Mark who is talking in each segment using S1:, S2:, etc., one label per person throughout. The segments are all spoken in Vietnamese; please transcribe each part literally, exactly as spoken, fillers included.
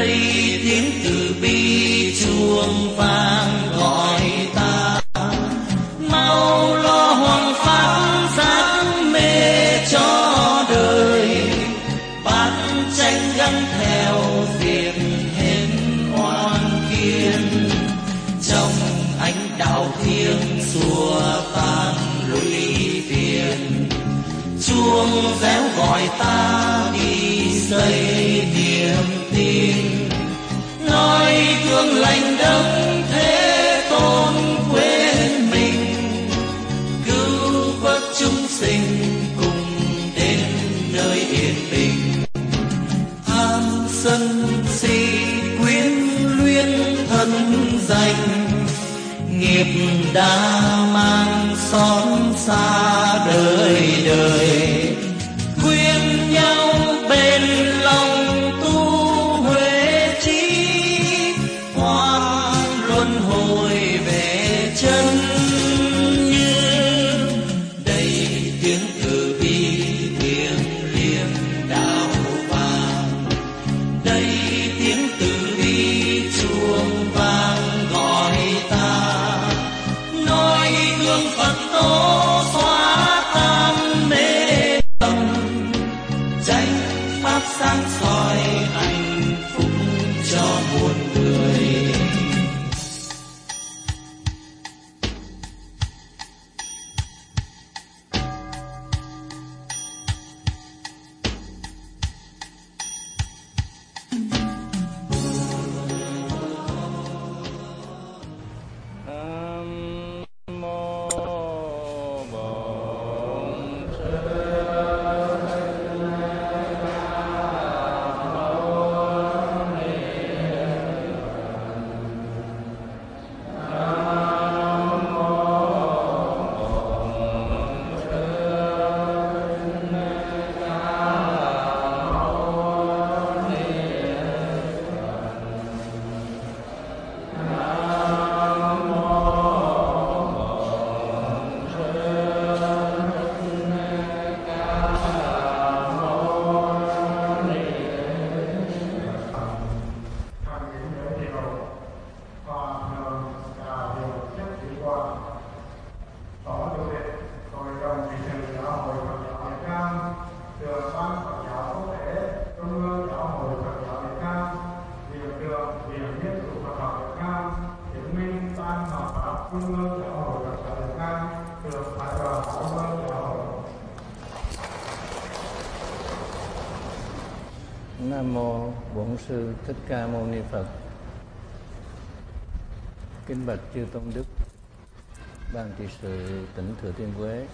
S1: đây tiếng từ bi chuông vang gọi ta, mau lo hoằng pháp giác mê cho đời, bát tranh gắn theo việc hết oan kiên, trong ánh đạo thiêng xua tan lũy phiền, chuông réo gọi ta đi xây niềm tin, nói gương lành đấng thế tôn quên mình, cứu vớt chúng sinh cùng đến nơi yên bình. Tham sân si quyến luyến thân danh, nghiệp đã mang xót xa đời đời, khuyên nhau bền lòng tu huệ trí, hoan luân hồi về chân như. Đây tiếng từ bi thiêng liêng đạo vàng, đây tiếng từ bi chuông vang gọi ta, nói gương Phật tổ xóa tan mê lầm, chánh pháp sáng soi hạnh phúc cho muôn người.
S2: Nam mô Bổn Sư Thích Ca Mâu Ni Phật. Kính bạch chư tôn đức, ban trị sự tỉnh Thừa Thiên Huế,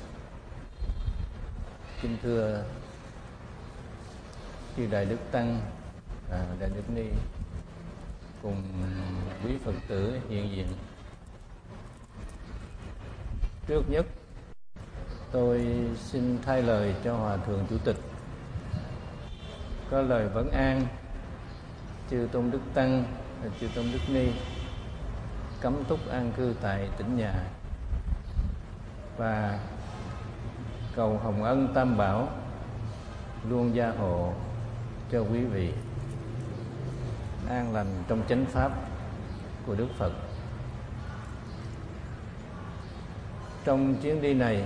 S2: kính thưa chư đại đức tăng, à, đại đức ni cùng quý Phật tử hiện diện. Trước nhất, tôi xin thay lời cho Hòa thượng Chủ tịch có lời vấn an chư tôn đức tăng và chư tôn đức ni cấm túc an cư tại tỉnh nhà, và cầu hồng ân tam bảo luôn gia hộ cho quý vị an lành trong chánh pháp của Đức Phật. Trong chuyến đi này,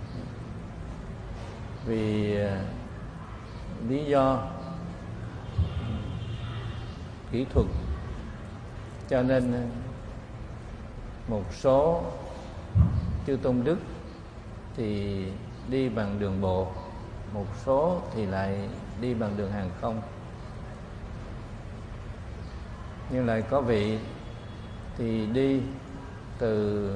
S2: vì lý do kỹ thuật cho nên một số chư tôn đức thì đi bằng đường bộ, một số thì lại đi bằng đường hàng không. Nhưng lại có vị thì đi từ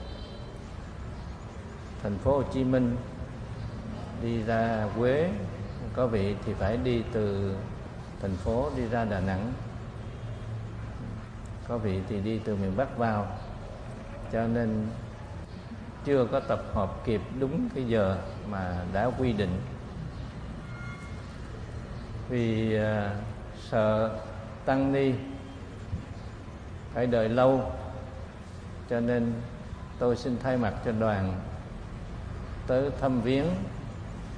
S2: thành phố Hồ Chí Minh đi ra Huế, có vị thì phải đi từ thành phố đi ra Đà Nẵng, có vị thì đi từ miền Bắc vào, cho nên chưa có tập hợp kịp đúng cái giờ mà đã quy định. Vì uh, sợ tăng ni phải đợi lâu, cho nên tôi xin thay mặt cho đoàn tới thăm viếng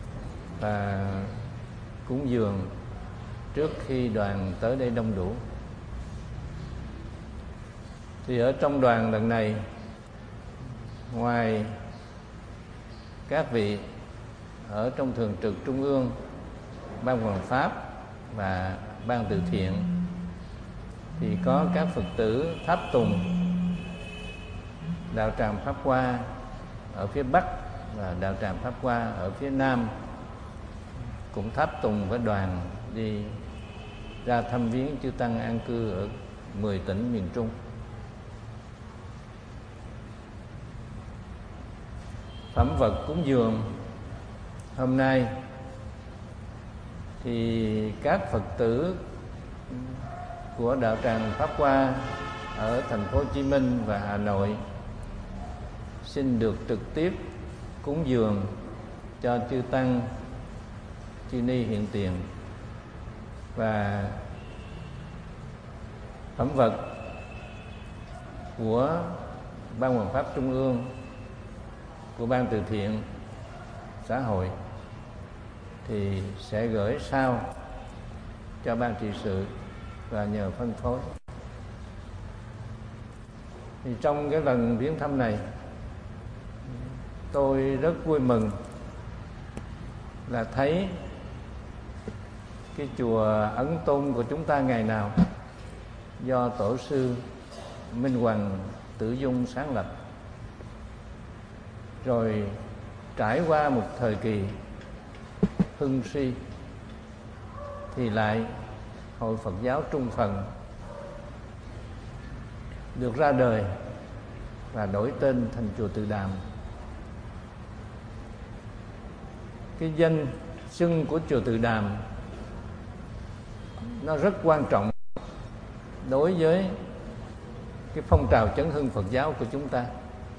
S2: và cúng dường trước khi đoàn tới đây đông đủ. Thì ở trong đoàn lần này, ngoài các vị ở trong thường trực trung ương, ban Hoàng pháp và ban từ thiện, thì có các Phật tử tháp tùng đạo tràng Pháp Hoa ở phía Bắc và đạo tràng Pháp Hoa ở phía Nam, cũng tháp tùng với đoàn đi ra thăm viếng chư tăng an cư ở mười tỉnh miền Trung. Phẩm vật cúng dường hôm nay thì các Phật tử của đạo tràng Pháp Hoa ở thành phố Hồ Chí Minh và Hà Nội xin được trực tiếp cúng dường cho chư tăng, chư ni hiện tiền, và phẩm vật của ban Hoàng pháp Trung ương, của ban từ thiện xã hội thì sẽ gửi sau cho ban trị sự và nhờ phân phối. Thì trong cái lần viếng thăm này, tôi rất vui mừng là thấy cái chùa Ấn Tôn của chúng ta ngày nào do tổ sư Minh Hoàng Tử Dung sáng lập, rồi trải qua một thời kỳ hưng suy thì lại Hội Phật giáo Trung Phần được ra đời và đổi tên thành chùa Từ Đàm. Cái danh xưng của chùa Từ Đàm nó rất quan trọng đối với cái phong trào chấn hưng Phật giáo của chúng ta.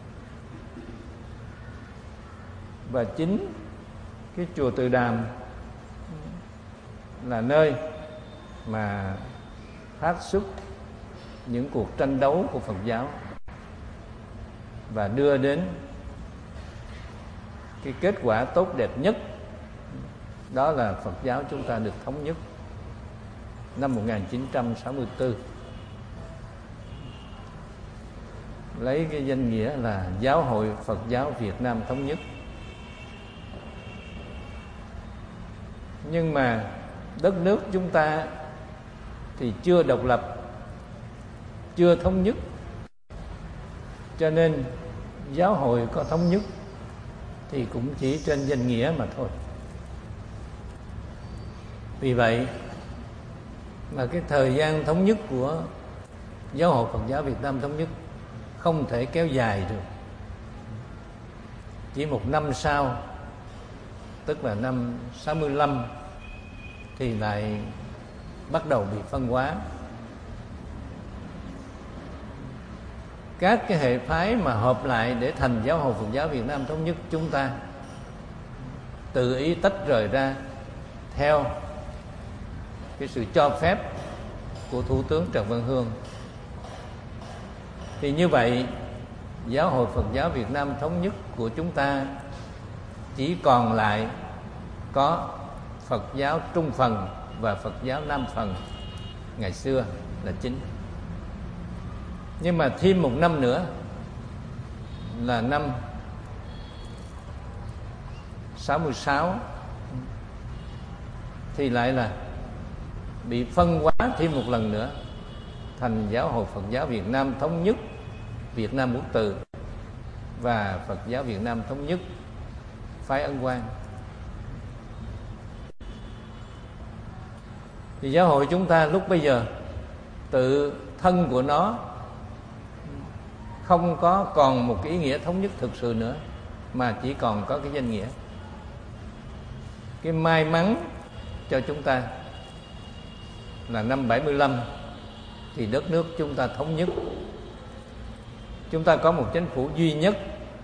S2: Và chính cái chùa Từ Đàm là nơi mà phát xuất những cuộc tranh đấu của Phật giáo và đưa đến cái kết quả tốt đẹp nhất, đó là Phật giáo chúng ta được thống nhất năm một nghìn chín trăm sáu mươi tư, lấy cái danh nghĩa là Giáo hội Phật giáo Việt Nam thống nhất. Nhưng mà đất nước chúng ta thì chưa độc lập, chưa thống nhất, cho nên giáo hội có thống nhất thì cũng chỉ trên danh nghĩa mà thôi. Vì vậy mà cái thời gian thống nhất của Giáo hội Phật giáo Việt Nam thống nhất không thể kéo dài được. Chỉ một năm sau, tức là năm sáu mươi lăm, thì lại bắt đầu bị phân hóa. Các cái hệ phái mà hợp lại để thành Giáo hội Phật giáo Việt Nam thống nhất chúng ta tự ý tách rời ra theo cái sự cho phép của Thủ tướng Trần Văn Hương. Thì như vậy, Giáo hội Phật giáo Việt Nam thống nhất của chúng ta chỉ còn lại có Phật giáo Trung Phần và Phật giáo Nam Phần ngày xưa là chính. Nhưng mà thêm một năm nữa là năm sáu mươi sáu thì lại là bị phân hóa thêm một lần nữa thành Giáo hội Phật giáo Việt Nam thống nhất Việt Nam Quốc Tự và Phật giáo Việt Nam thống nhất phái Ấn Quang. Thì giáo hội chúng ta lúc bây giờ tự thân của nó không có còn một cái ý nghĩa thống nhất thực sự nữa, mà chỉ còn có cái danh nghĩa. Cái may mắn cho chúng ta là năm bảy mươi lăm thì đất nước chúng ta thống nhất. Chúng ta có một chính phủ duy nhất,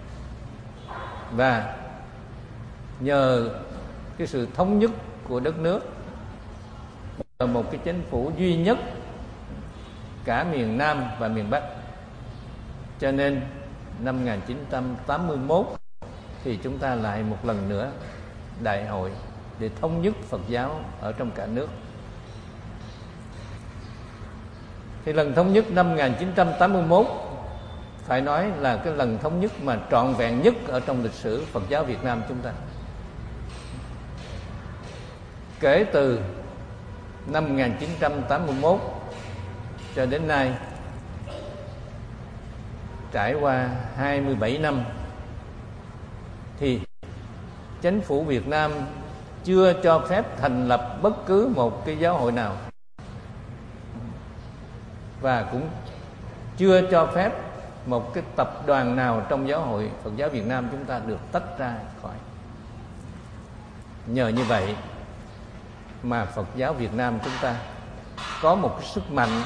S2: và nhờ cái sự thống nhất của đất nước, nhờ một cái chính phủ duy nhất cả miền Nam và miền Bắc, cho nên năm một nghìn chín trăm tám mươi mốt thì chúng ta lại một lần nữa đại hội để thống nhất Phật giáo ở trong cả nước. Thì lần thống nhất năm một nghìn chín trăm tám mươi mốt phải nói là cái lần thống nhất mà trọn vẹn nhất ở trong lịch sử Phật giáo Việt Nam chúng ta. Kể từ năm một nghìn chín trăm tám mươi mốt cho đến nay, trải qua hai mươi bảy năm, thì chính phủ Việt Nam chưa cho phép thành lập bất cứ một cái giáo hội nào, và cũng chưa cho phép một cái tập đoàn nào trong giáo hội Phật giáo Việt Nam chúng ta được tách ra khỏi. Nhờ như vậy mà Phật giáo Việt Nam chúng ta có một cái sức mạnh,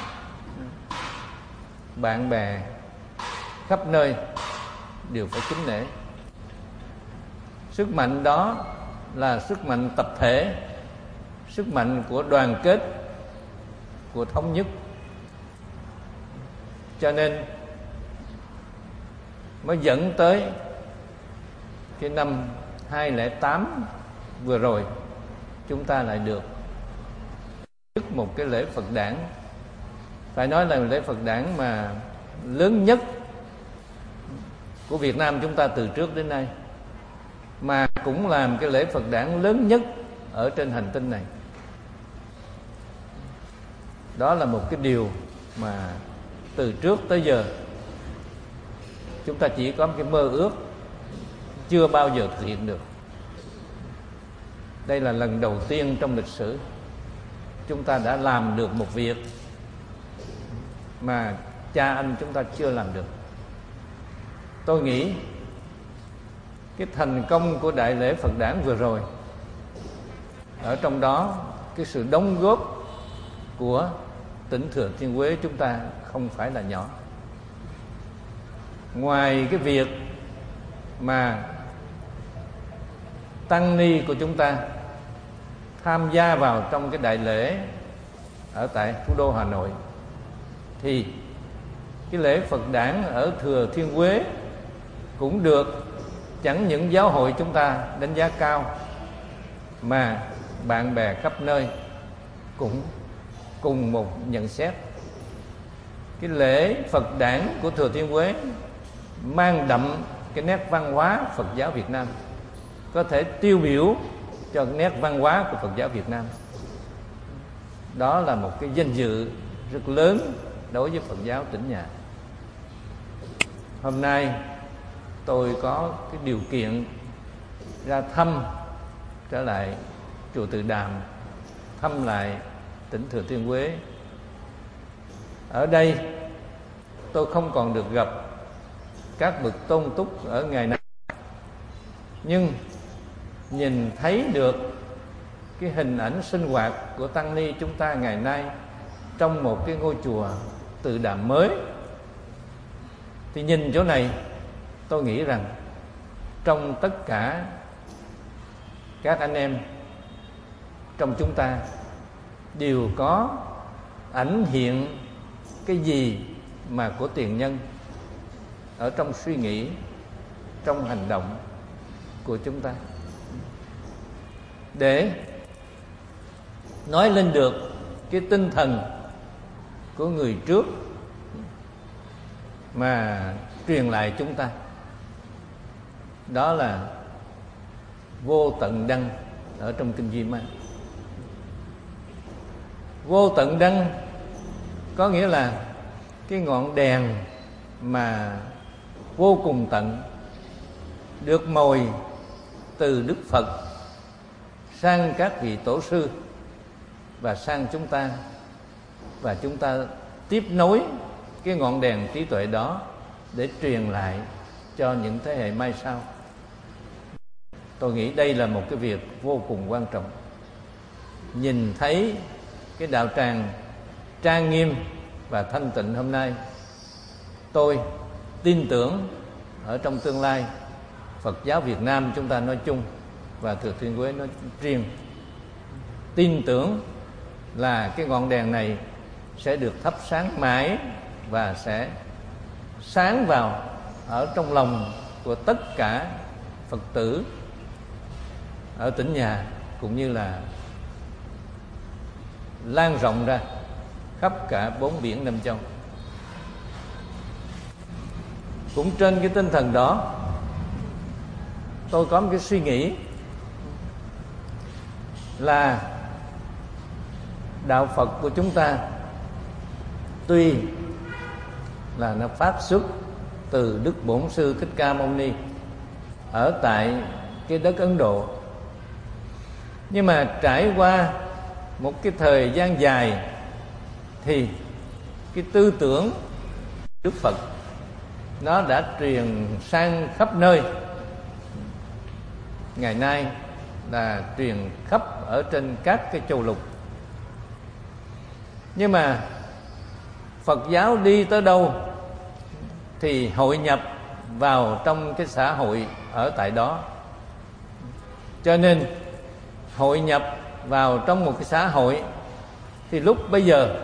S2: bạn bè khắp nơi đều phải kính nể. Sức mạnh đó là sức mạnh tập thể, sức mạnh của đoàn kết, của thống nhất. Cho nên mới dẫn tới cái năm hai không không tám vừa rồi, chúng ta lại được chức một cái lễ Phật đản, phải nói là lễ Phật đản mà lớn nhất của Việt Nam chúng ta từ trước đến nay, mà cũng làm cái lễ Phật đản lớn nhất ở trên hành tinh này. Đó là một cái điều mà từ trước tới giờ chúng ta chỉ có một cái mơ ước, chưa bao giờ thực hiện được. Đây là lần đầu tiên trong lịch sử chúng ta đã làm được một việc mà cha anh chúng ta chưa làm được. Tôi nghĩ cái thành công của đại lễ Phật đản vừa rồi, ở trong đó cái sự đóng góp của tỉnh Thừa Thiên Huế chúng ta không phải là nhỏ. Ngoài cái việc mà tăng ni của chúng ta tham gia vào trong cái đại lễ ở tại thủ đô Hà Nội, thì cái lễ Phật đản ở Thừa Thiên Huế cũng được chẳng những giáo hội chúng ta đánh giá cao, mà bạn bè khắp nơi cũng cùng một nhận xét. Cái lễ Phật đản của Thừa Thiên Huế mang đậm cái nét văn hóa Phật giáo Việt Nam, có thể tiêu biểu cho nét văn hóa của Phật giáo Việt Nam. Đó là một cái danh dự rất lớn đối với Phật giáo tỉnh nhà. Hôm nay tôi có cái điều kiện ra thăm trở lại chùa Từ Đàm, thăm lại tỉnh Thừa Thiên Huế. Ở đây tôi không còn được gặp các bậc tôn túc ở ngày nay, nhưng nhìn thấy được cái hình ảnh sinh hoạt của tăng ni chúng ta ngày nay trong một cái ngôi chùa Từ Đàm mới, thì nhìn chỗ này tôi nghĩ rằng trong tất cả các anh em trong chúng ta đều có ảnh hiện cái gì mà của tiền nhân ở trong suy nghĩ, trong hành động của chúng ta, để nói lên được cái tinh thần của người trước mà truyền lại chúng ta. Đó là vô tận đăng ở trong kinh Duy Ma. Vô tận đăng có nghĩa là cái ngọn đèn mà vô cùng tận, được mồi từ Đức Phật sang các vị tổ sư và sang chúng ta, và chúng ta tiếp nối cái ngọn đèn trí tuệ đó để truyền lại cho những thế hệ mai sau. Tôi nghĩ đây là một cái việc vô cùng quan trọng. Nhìn thấy cái đạo tràng trang nghiêm và thanh tịnh hôm nay, tôi tin tưởng ở trong tương lai Phật giáo Việt Nam chúng ta nói chung và Thừa Thiên Huế nói riêng, tin tưởng là cái ngọn đèn này sẽ được thắp sáng mãi và sẽ sáng vào ở trong lòng của tất cả Phật tử ở tỉnh nhà, cũng như là lan rộng ra khắp cả bốn biển năm châu. Cũng trên cái tinh thần đó, tôi có một cái suy nghĩ là đạo Phật của chúng ta tuy là nó phát xuất từ Đức Bổn Sư Thích Ca Mâu Ni ở tại cái đất Ấn Độ, nhưng mà trải qua một cái thời gian dài thì cái tư tưởng Đức Phật nó đã truyền sang khắp nơi. Ngày nay là truyền khắp ở trên các cái châu lục. Nhưng mà Phật giáo đi tới đâu thì hội nhập vào trong cái xã hội ở tại đó. Cho nên hội nhập vào trong một cái xã hội thì lúc bây giờ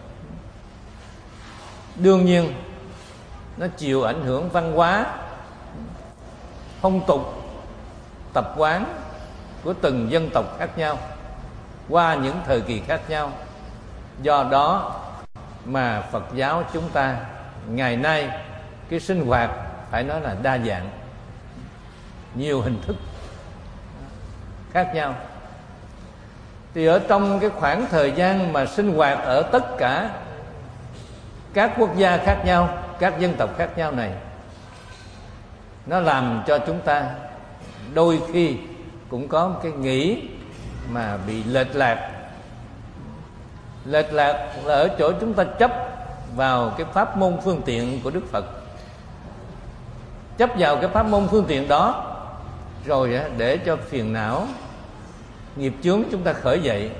S2: đương nhiên nó chịu ảnh hưởng văn hóa, phong tục, tập quán của từng dân tộc khác nhau qua những thời kỳ khác nhau. Do đó mà Phật giáo chúng ta ngày nay cái sinh hoạt phải nói là đa dạng, nhiều hình thức khác nhau. Thì ở trong cái khoảng thời gian mà sinh hoạt ở tất cả các quốc gia khác nhau, các dân tộc khác nhau này, nó làm cho chúng ta đôi khi cũng có một cái nghĩ mà bị lệch lạc. Lệch lạc là ở chỗ chúng ta chấp vào cái pháp môn phương tiện của Đức Phật, chấp vào cái pháp môn phương tiện đó, rồi để cho phiền não, nghiệp chướng chúng ta khởi dậy.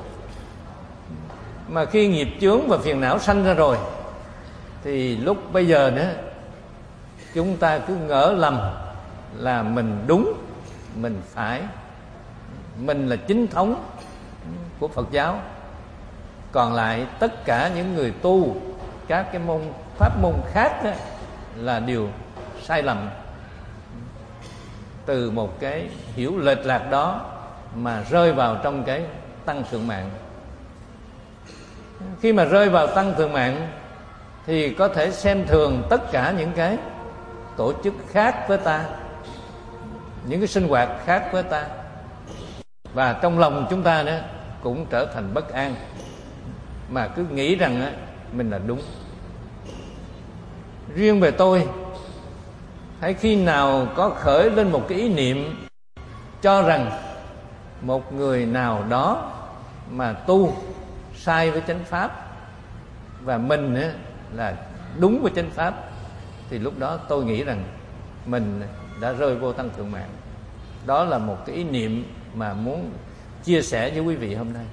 S2: Mà khi nghiệp chướng và phiền não sanh ra rồi thì lúc bây giờ nữa chúng ta cứ ngỡ lầm là mình đúng, mình phải, mình là chính thống của Phật giáo. Còn lại tất cả những người tu các cái môn pháp môn khác đó là điều sai lầm. Từ một cái hiểu lệch lạc đó mà rơi vào trong cái tăng thượng mạng. Khi mà rơi vào tăng thượng mạng thì có thể xem thường tất cả những cái tổ chức khác với ta, những cái sinh hoạt khác với ta, và trong lòng chúng ta đó cũng trở thành bất an, mà cứ nghĩ rằng á, mình là đúng. Riêng về tôi, hãy khi nào có khởi lên một cái ý niệm cho rằng một người nào đó mà tu sai với chánh pháp và mình á, là đúng với chánh pháp, thì lúc đó tôi nghĩ rằng mình đã rơi vô tăng thượng mạng. Đó là một cái ý niệm mà muốn chia sẻ với quý vị hôm nay.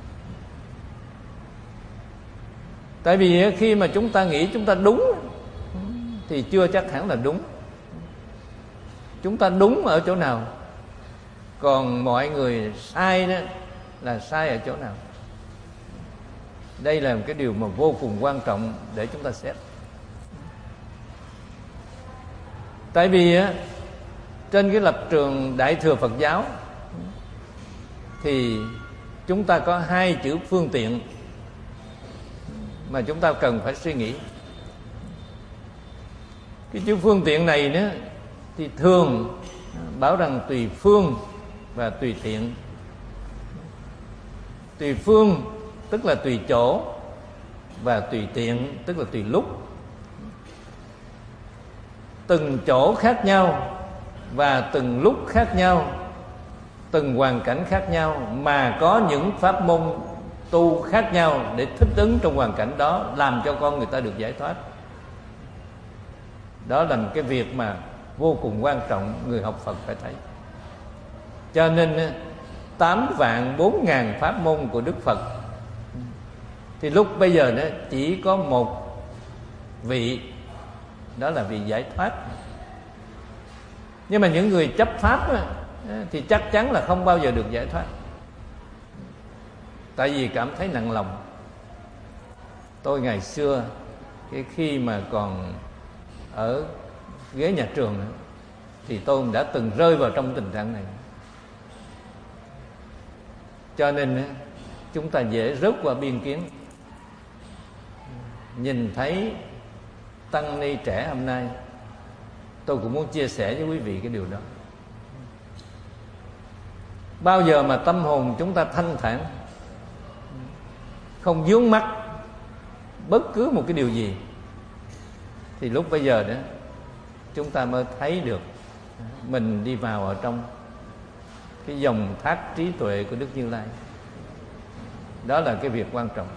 S2: Tại vì khi mà chúng ta nghĩ chúng ta đúng thì chưa chắc hẳn là đúng. Chúng ta đúng ở chỗ nào, còn mọi người sai đó là sai ở chỗ nào. Đây là một cái điều mà vô cùng quan trọng để chúng ta xét. Tại vì á, trên cái lập trường Đại thừa Phật giáo thì chúng ta có hai chữ phương tiện mà chúng ta cần phải suy nghĩ. Cái chữ phương tiện này nữa thì thường bảo rằng tùy phương và tùy tiện. Tùy phương tức là tùy chỗ, và tùy tiện tức là tùy lúc. Từng chỗ khác nhau và từng lúc khác nhau, từng hoàn cảnh khác nhau mà có những pháp môn tu khác nhau để thích ứng trong hoàn cảnh đó, làm cho con người ta được giải thoát. Đó là một cái việc mà vô cùng quan trọng người học Phật phải thấy. Cho nên tám vạn bốn ngàn pháp môn của Đức Phật thì lúc bây giờ đó chỉ có một vị, đó là vị giải thoát. Nhưng mà những người chấp pháp đó, thì chắc chắn là không bao giờ được giải thoát. Tại vì cảm thấy nặng lòng. Tôi ngày xưa cái khi mà còn ở ghế nhà trường đó, thì tôi đã từng rơi vào trong tình trạng này. Cho nên chúng ta dễ rớt qua biên kiến. nhìn thấy tăng ni trẻ hôm nay, tôi cũng muốn chia sẻ với quý vị cái điều đó. Bao giờ mà tâm hồn chúng ta thanh thản, không vướng mắc bất cứ một cái điều gì, thì lúc bây giờ đó chúng ta mới thấy được mình đi vào ở trong cái dòng thác trí tuệ của Đức Như Lai. Đó là cái việc quan trọng.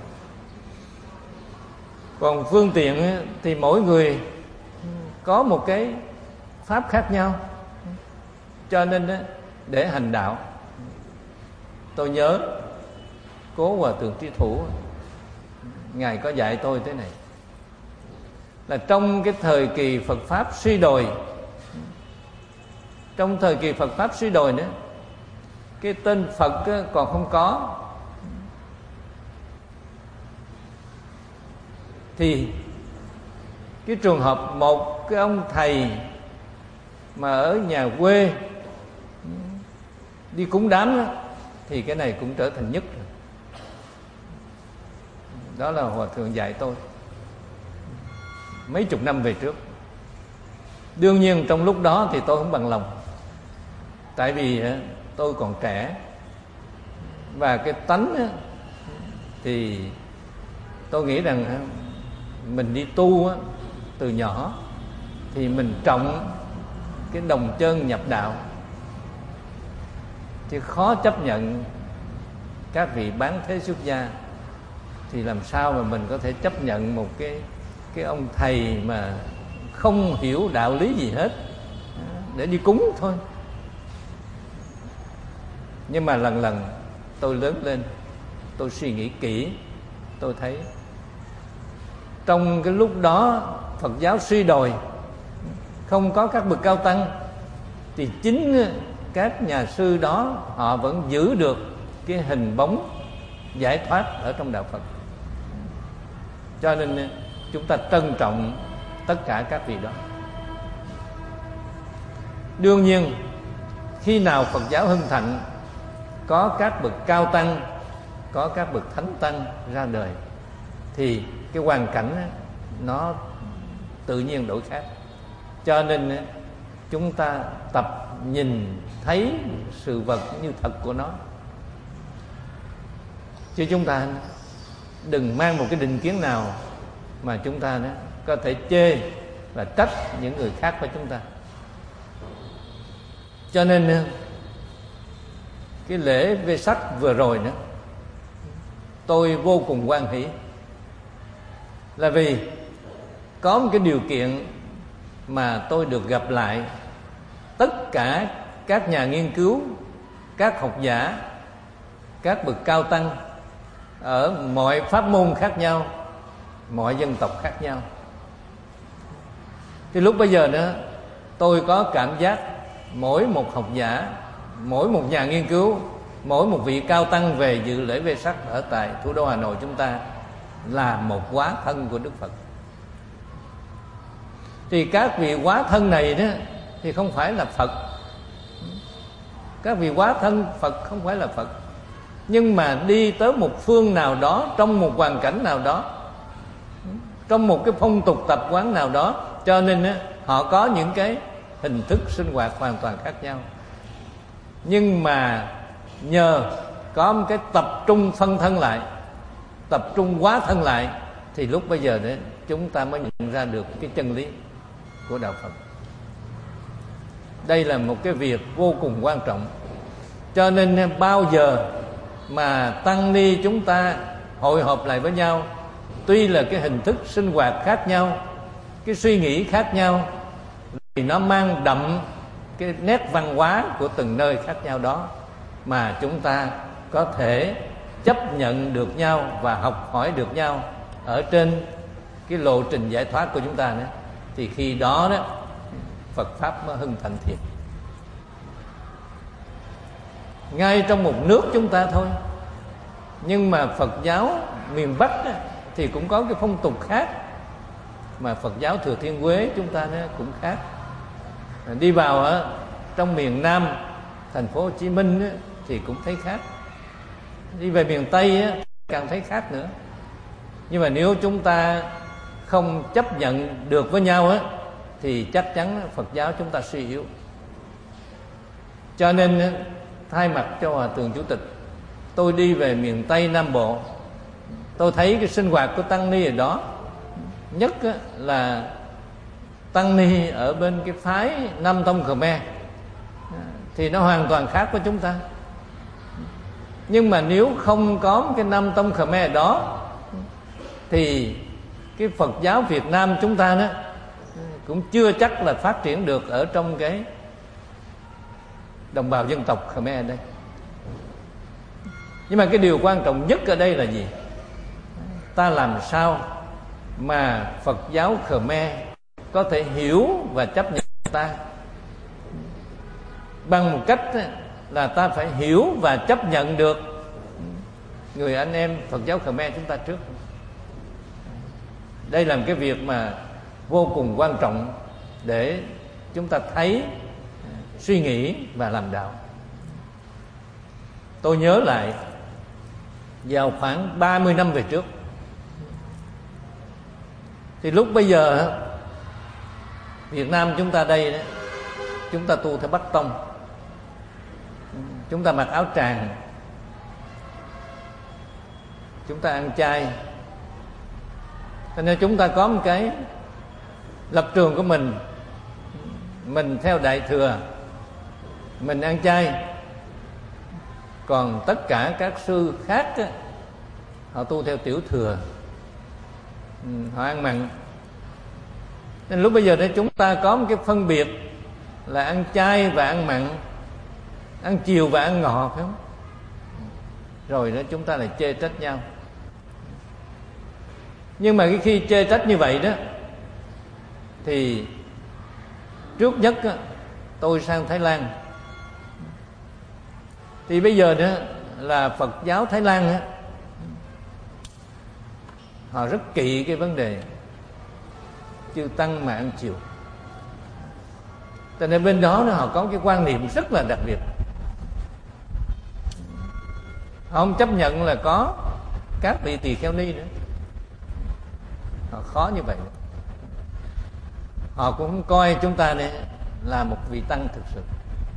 S2: Còn phương tiện thì mỗi người có một cái pháp khác nhau, cho nên để hành đạo, tôi nhớ Cố Hòa Thượng Trí Thủ, Ngài có dạy tôi thế này, là trong cái thời kỳ Phật Pháp suy đồi, trong thời kỳ Phật Pháp suy đồi nữa, cái tên Phật còn không có, thì cái trường hợp một cái ông thầy mà ở nhà quê đi cúng đám đó, thì cái này cũng trở thành nhất. Đó là Hòa Thượng dạy tôi mấy chục năm về trước. Đương nhiên trong lúc đó thì tôi không bằng lòng, tại vì tôi còn trẻ, và cái tánh thì tôi nghĩ rằng mình đi tu từ nhỏ thì mình trọng cái đồng chân nhập đạo, chứ khó chấp nhận các vị bán thế xuất gia. Thì làm sao mà mình có thể chấp nhận một cái cái ông thầy mà không hiểu đạo lý gì hết để đi cúng thôi. Nhưng mà lần lần tôi lớn lên, tôi suy nghĩ kỹ, tôi thấy trong cái lúc đó Phật giáo suy đồi, không có các bậc cao tăng, thì chính các nhà sư đó họ vẫn giữ được cái hình bóng giải thoát ở trong đạo Phật. Cho nên chúng ta trân trọng tất cả các vị đó. Đương nhiên khi nào Phật giáo hưng thịnh, có các bậc cao tăng, có các bậc thánh tăng ra đời, thì cái hoàn cảnh nó tự nhiên đổi khác. Cho nên chúng ta tập nhìn thấy sự vật như thật của nó, chứ chúng ta đừng mang một cái định kiến nào mà chúng ta đó có thể chê và trách những người khác với chúng ta. Cho nên cái lễ Vesak vừa rồi nữa, tôi vô cùng hoan hỷ, là vì có một cái điều kiện mà tôi được gặp lại tất cả các nhà nghiên cứu, các học giả, các bậc cao tăng ở mọi pháp môn khác nhau, mọi dân tộc khác nhau. Thì lúc bây giờ nữa, tôi có cảm giác mỗi một học giả, mỗi một nhà nghiên cứu, mỗi một vị cao tăng về dự lễ Vesak ở tại thủ đô Hà Nội chúng ta là một hóa thân của Đức Phật. Thì các vị hóa thân này đó thì không phải là Phật. Các vị hóa thân Phật không phải là Phật, nhưng mà đi tới một phương nào đó, trong một hoàn cảnh nào đó, trong một cái phong tục tập quán nào đó, cho nên á, họ có những cái hình thức sinh hoạt hoàn toàn khác nhau. Nhưng mà nhờ có một cái tập trung phân thân lại, tập trung hóa thân lại, thì lúc bây giờ đấy chúng ta mới nhận ra được cái chân lý của đạo Phật. Đây là một cái việc vô cùng quan trọng. Cho nên bao giờ mà tăng ni chúng ta hội họp lại với nhau, tuy là cái hình thức sinh hoạt khác nhau, cái suy nghĩ khác nhau, thì nó mang đậm cái nét văn hóa của từng nơi khác nhau đó, mà chúng ta có thể chấp nhận được nhau và học hỏi được nhau ở trên cái lộ trình giải thoát của chúng ta nữa. Thì khi đó đó Phật Pháp mới hưng thịnh thiệt. Ngay trong một nước chúng ta thôi, nhưng mà Phật giáo miền Bắc đó, thì cũng có cái phong tục khác, mà Phật giáo Thừa Thiên Huế chúng ta đó cũng khác. Đi vào ở trong miền Nam, thành phố Hồ Chí Minh đó, thì cũng thấy khác. Đi về miền Tây á, càng thấy khác nữa. Nhưng mà nếu chúng ta không chấp nhận được với nhau á, thì chắc chắn Phật giáo chúng ta suy yếu. Cho nên thay mặt cho Hòa Thượng Chủ tịch, tôi đi về miền Tây Nam Bộ, tôi thấy cái sinh hoạt của tăng ni ở đó, nhất là tăng ni ở bên cái phái Nam Tông Khmer, thì nó hoàn toàn khác với chúng ta. Nhưng mà nếu không có cái Nam Tông Khmer đó, thì cái Phật giáo Việt Nam chúng ta đó cũng chưa chắc là phát triển được ở trong cái đồng bào dân tộc Khmer đây. Nhưng mà cái điều quan trọng nhất ở đây là gì? Ta làm sao mà Phật giáo Khmer có thể hiểu và chấp nhận ta, bằng một cách là ta phải hiểu và chấp nhận được người anh em Phật giáo Khmer chúng ta trước. Đây là một cái việc mà vô cùng quan trọng để chúng ta thấy, suy nghĩ và làm đạo. Tôi nhớ lại vào khoảng ba mươi năm về trước, thì lúc bây giờ Việt Nam chúng ta đây đó, chúng ta tu theo Bắc Tông, chúng ta mặc áo tràng, chúng ta ăn chay, cho nên chúng ta có một cái lập trường của mình. Mình theo Đại Thừa, mình ăn chay, còn tất cả các sư khác á, họ tu theo Tiểu Thừa, họ ăn mặn. Nên lúc bây giờ đây chúng ta có một cái phân biệt là ăn chay và ăn mặn, ăn chiều và ăn ngọt, phải không? Rồi đó chúng ta lại chê trách nhau. Nhưng mà khi chê trách như vậy đó, thì trước nhất á, tôi sang Thái Lan, thì bây giờ đó là Phật giáo Thái Lan á, họ rất kỵ cái vấn đề chư tăng mà ăn chiều. Cho nên bên đó họ có cái quan niệm rất là đặc biệt. Họ không chấp nhận là có các vị tỳ kheo ni nữa. Họ khó như vậy. Họ cũng không coi chúng ta này là một vị tăng thực sự.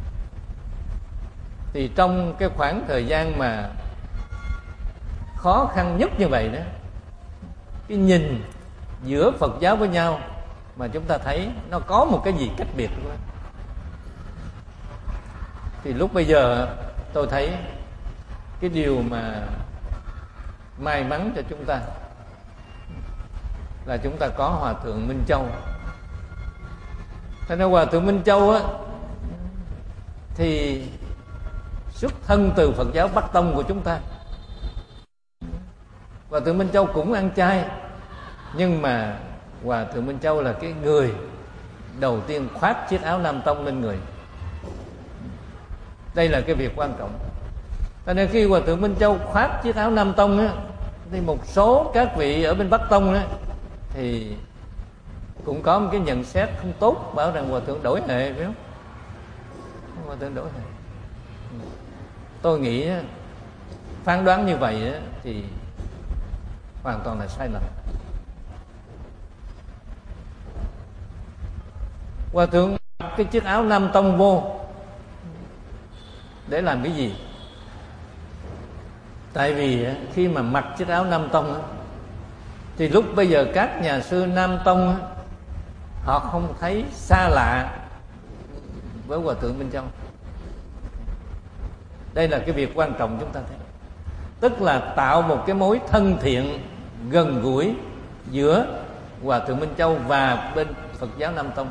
S2: Thì trong cái khoảng thời gian mà khó khăn nhất như vậy đó, cái nhìn giữa Phật giáo với nhau mà chúng ta thấy nó có một cái gì cách biệt đó. Thì lúc bây giờ tôi thấy cái điều mà may mắn cho chúng ta là chúng ta có Hòa Thượng Minh Châu. Thế nên Hòa Thượng Minh Châu á, thì xuất thân từ Phật giáo Bắc Tông của chúng ta. Hòa Thượng Minh Châu cũng ăn chay, nhưng mà Hòa Thượng Minh Châu là cái người đầu tiên khoác chiếc áo Nam Tông lên người. Đây là cái việc quan trọng. Cho nên khi Hòa Thượng Minh Châu khoác chiếc áo Nam Tông á, thì một số các vị ở bên Bắc Tông á, thì cũng có một cái nhận xét không tốt, bảo rằng Hòa Thượng đổi hệ, phải không? Hòa Thượng đổi hệ. Tôi nghĩ phán đoán như vậy thì hoàn toàn là sai lầm. Hòa Thượng mặc cái chiếc áo Nam Tông vô để làm cái gì? Tại vì khi mà mặc chiếc áo Nam Tông thì lúc bây giờ các nhà sư Nam Tông họ không thấy xa lạ với Hòa Thượng Minh Châu. Đây là cái việc quan trọng chúng ta thấy. Tức là tạo một cái mối thân thiện gần gũi giữa Hòa Thượng Minh Châu và bên Phật giáo Nam Tông.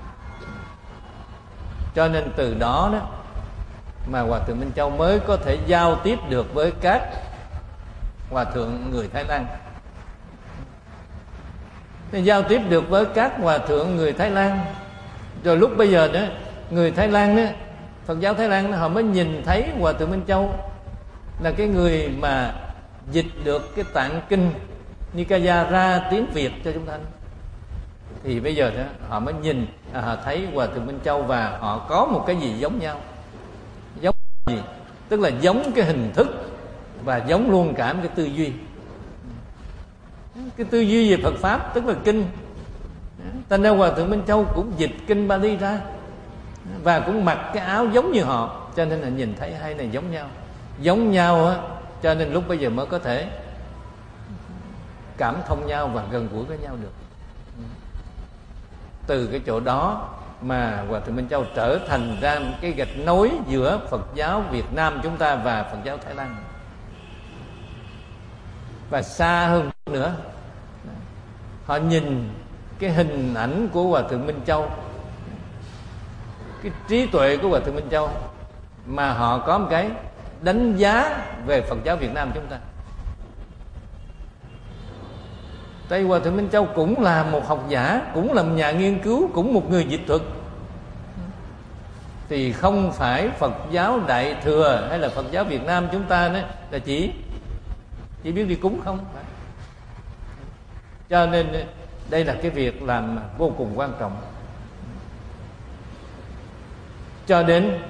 S2: Cho nên từ đó đó mà Hòa Thượng Minh Châu mới có thể giao tiếp được với các Hòa Thượng người Thái Lan. Thì giao tiếp được với các Hòa Thượng người Thái Lan. Rồi lúc bây giờ đó, người Thái Lan đó, Phật giáo Thái Lan đó, họ mới nhìn thấy Hòa Thượng Minh Châu là cái người mà dịch được cái tạng kinh Nikaya ra tiếng Việt cho chúng ta. Thì bây giờ đó họ mới nhìn, họ thấy Hòa Thượng Minh Châu và họ có một cái gì giống nhau. Giống gì? Tức là giống cái hình thức và giống luôn cả cái tư duy. cái tư duy về Phật pháp, tức là kinh. Thành ra Hòa Thượng Minh Châu cũng dịch kinh Bali ra, và cũng mặc cái áo giống như họ, cho nên là nhìn thấy hai này giống nhau. Giống nhau á, cho nên lúc bây giờ mới có thể cảm thông nhau và gần gũi với nhau được. Từ cái chỗ đó mà Hòa Thượng Minh Châu trở thành ra cái gạch nối giữa Phật giáo Việt Nam chúng ta và Phật giáo Thái Lan. Và xa hơn nữa, họ nhìn cái hình ảnh của Hòa Thượng Minh Châu, cái trí tuệ của Hòa Thượng Minh Châu, mà họ có một cái đánh giá về Phật giáo Việt Nam chúng ta. Tại Hòa Thượng Minh Châu cũng là một học giả, cũng là một nhà nghiên cứu, cũng một người dịch thuật, thì không phải Phật giáo Đại Thừa hay là Phật giáo Việt Nam chúng ta đó là chỉ chỉ biết đi cúng không. Cho nên đây là cái việc làm vô cùng quan trọng. Cho đến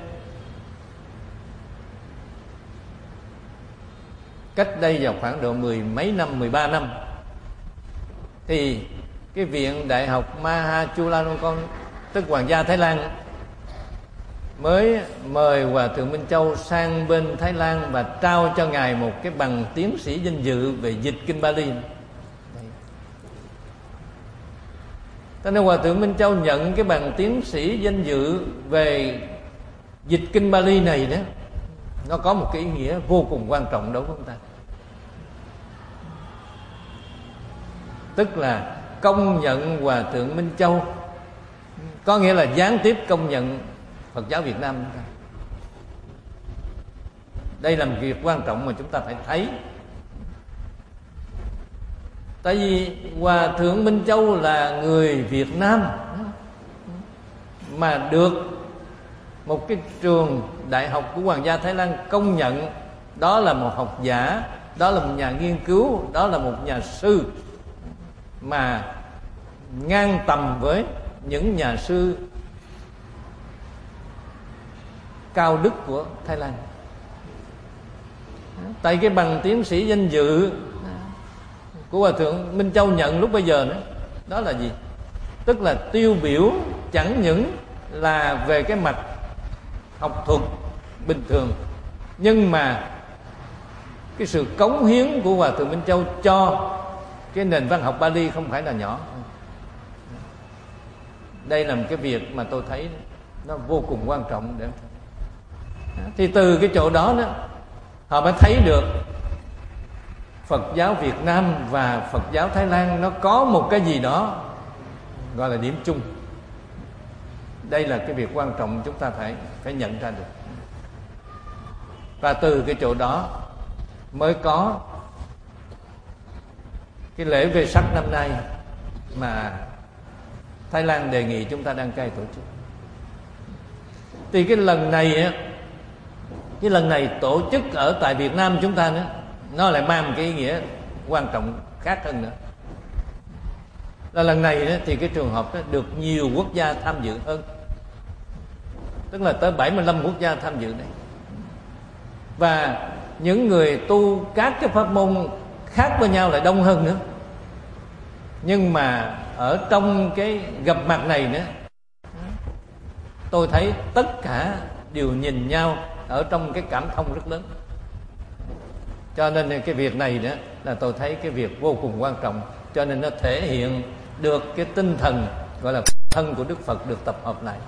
S2: cách đây vào khoảng độ mười mấy năm, mười ba năm, thì cái viện Đại học Mahachulanonkon, tức Hoàng gia Thái Lan, mới mời Hòa Thượng Minh Châu sang bên Thái Lan và trao cho ngài một cái bằng tiến sĩ danh dự về dịch kinh Bali. Cho nên Hòa Thượng Minh Châu nhận cái bằng tiến sĩ danh dự về dịch kinh Bali này đó, nó có một cái ý nghĩa vô cùng quan trọng đối với chúng ta. Tức là công nhận Hòa Thượng Minh Châu, có nghĩa là gián tiếp công nhận Phật giáo Việt Nam chúng ta. Đây là một việc quan trọng mà chúng ta phải thấy. Tại vì Hòa Thượng Minh Châu là người Việt Nam mà được một cái trường đại học của Hoàng gia Thái Lan công nhận đó là một học giả, đó là một nhà nghiên cứu, đó là một nhà sư mà ngang tầm với những nhà sư cao đức của Thái Lan. Tại cái bằng tiến sĩ danh dự của Hòa Thượng Minh Châu nhận lúc bây giờ nữa, đó là gì? Tức là tiêu biểu chẳng những là về cái mặt học thuật bình thường, nhưng mà cái sự cống hiến của Hòa Thượng Minh Châu cho cái nền văn học Bali không phải là nhỏ. Đây là một cái việc mà tôi thấy nó vô cùng quan trọng. Để thì từ cái chỗ đó đó, họ mới thấy được Phật giáo Việt Nam và Phật giáo Thái Lan nó có một cái gì đó gọi là điểm chung. Đây là cái việc quan trọng chúng ta phải phải nhận ra được. Và từ cái chỗ đó mới có cái lễ Vesak năm nay mà Thái Lan đề nghị chúng ta đăng cai tổ chức. Thì cái lần này á, cái lần này tổ chức ở tại Việt Nam chúng ta nữa, nó lại mang một cái ý nghĩa quan trọng khác hơn nữa. Là lần này đó, thì cái trường hợp đó được nhiều quốc gia tham dự hơn, tức là tới bảy mươi lăm quốc gia tham dự đây. Và những người tu các cái pháp môn khác với nhau lại đông hơn nữa. Nhưng mà ở trong cái gặp mặt này nữa, tôi thấy tất cả đều nhìn nhau ở trong cái cảm thông rất lớn. Cho nên cái việc này đó là tôi thấy cái việc vô cùng quan trọng. Cho nên nó thể hiện được cái tinh thần gọi là thân của Đức Phật được tập hợp lại.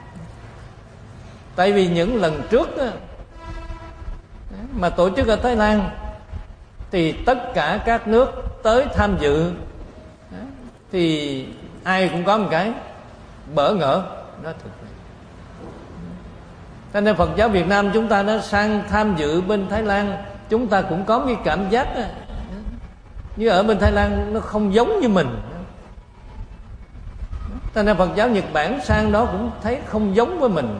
S2: Tại vì những lần trước đó, mà tổ chức ở Thái Lan thì tất cả các nước tới tham dự thì ai cũng có một cái bỡ ngỡ, nói thật. Cho nên Phật giáo Việt Nam chúng ta nó sang tham dự bên Thái Lan, chúng ta cũng có cái cảm giác đó, như ở bên Thái Lan nó không giống như mình. Cho nên Phật giáo Nhật Bản sang đó cũng thấy không giống với mình.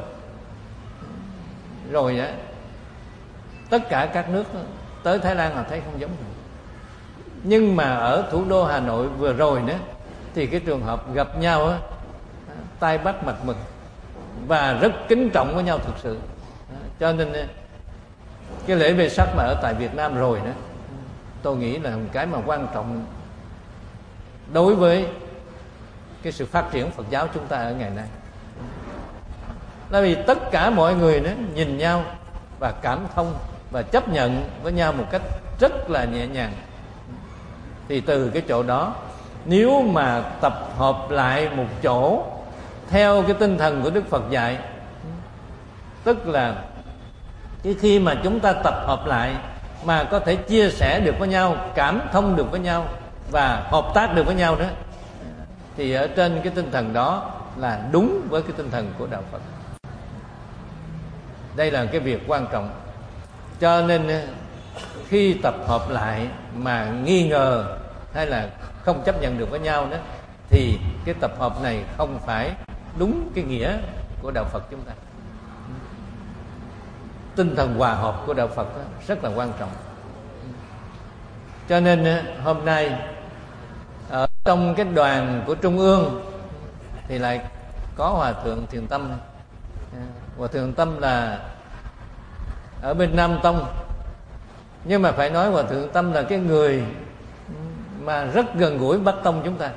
S2: Rồi đó, tất cả các nước tới Thái Lan là thấy không giống mình. Nhưng mà ở thủ đô Hà Nội vừa rồi nữa thì cái trường hợp gặp nhau á, tay bắt mặt mừng và rất kính trọng với nhau thực sự. Cho nên cái lễ Vesak mà ở tại Việt Nam rồi đó, tôi nghĩ là một cái mà quan trọng đối với cái sự phát triển Phật giáo chúng ta ở ngày nay. Là vì tất cả mọi người đó nhìn nhau và cảm thông và chấp nhận với nhau một cách rất là nhẹ nhàng. Thì từ cái chỗ đó, nếu mà tập hợp lại một chỗ theo cái tinh thần của Đức Phật dạy, tức là cái khi mà chúng ta tập hợp lại mà có thể chia sẻ được với nhau, cảm thông được với nhau và hợp tác được với nhau đó, thì ở trên cái tinh thần đó là đúng với cái tinh thần của đạo Phật. Đây là cái việc quan trọng. Cho nên khi tập hợp lại mà nghi ngờ hay là không chấp nhận được với nhau đó, thì cái tập hợp này không phải đúng cái nghĩa của đạo Phật chúng ta. Tinh thần hòa hợp của đạo Phật rất là quan trọng. Cho nên hôm nay ở trong cái đoàn của Trung ương thì lại có Hòa Thượng Thiền Tâm. Hòa Thượng Tâm là ở bên Nam Tông, nhưng mà phải nói Hòa Thượng Tâm là cái người mà rất gần gũi Bắc Tông chúng ta.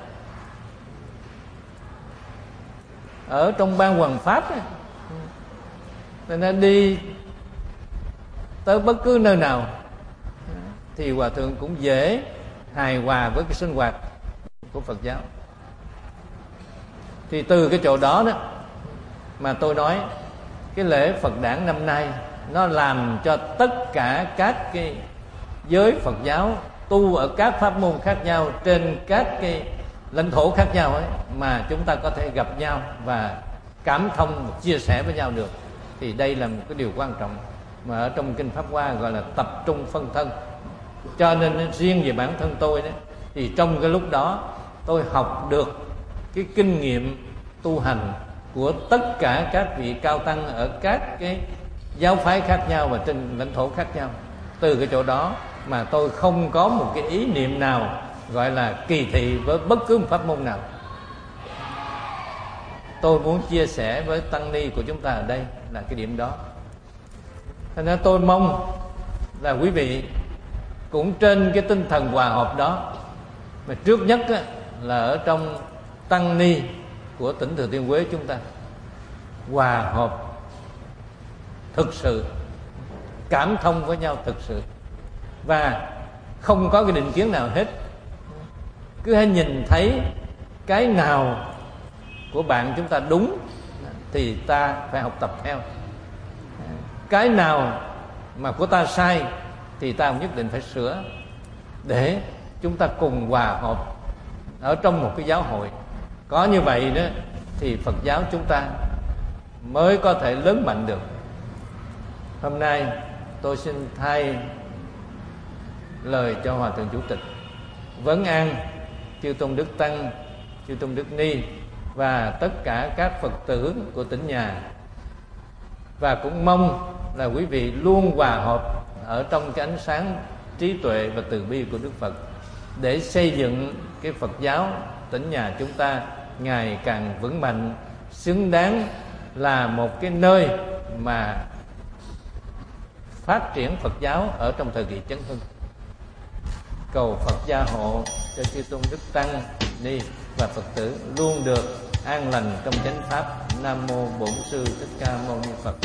S2: Ở trong ban Hoằng Pháp ấy, nên đi tới bất cứ nơi nào thì Hòa Thượng cũng dễ hài hòa với cái sinh hoạt của Phật giáo. Thì từ cái chỗ đó đó mà tôi nói cái lễ Phật đản năm nay nó làm cho tất cả các cái giới Phật giáo tu ở các pháp môn khác nhau, trên các cái lãnh thổ khác nhau ấy, mà chúng ta có thể gặp nhau và cảm thông, chia sẻ với nhau được. Thì đây là một cái điều quan trọng mà ở trong Kinh Pháp Hoa gọi là tập trung phân thân. Cho nên riêng về bản thân tôi đấy, thì trong cái lúc đó tôi học được cái kinh nghiệm tu hành của tất cả các vị cao tăng ở các cái giáo phái khác nhau và trên lãnh thổ khác nhau. Từ cái chỗ đó mà tôi không có một cái ý niệm nào gọi là kỳ thị với bất cứ một pháp môn nào. Tôi muốn chia sẻ với tăng ni của chúng ta ở đây là cái điểm đó. Thế nên tôi mong là quý vị cũng trên cái tinh thần hòa hợp đó. Mà trước nhất á, là ở trong tăng ni của tỉnh Thừa Thiên Huế chúng ta hòa hợp thực sự, cảm thông với nhau thực sự, và không có cái định kiến nào hết. Cứ hãy nhìn thấy cái nào của bạn chúng ta đúng thì ta phải học tập theo, cái nào mà của ta sai thì ta nhất định phải sửa, để chúng ta cùng hòa hợp ở trong một cái giáo hội. Có như vậy đó thì Phật giáo chúng ta mới có thể lớn mạnh được. Hôm nay tôi xin thay lời cho Hòa Thượng Chủ tịch vấn an chư tôn đức tăng, chư tôn đức ni và tất cả các Phật tử của tỉnh nhà, và cũng mong là quý vị luôn hòa hợp ở trong cái ánh sáng trí tuệ và từ bi của Đức Phật, để xây dựng cái Phật giáo tỉnh nhà chúng ta ngày càng vững mạnh, xứng đáng là một cái nơi mà phát triển Phật giáo ở trong thời kỳ chấn hưng. Cầu Phật gia hộ cho chư tôn đức tăng ni và Phật tử luôn được an lành trong chánh pháp. Nam mô Bổn Sư Thích Ca Mâu Ni Phật.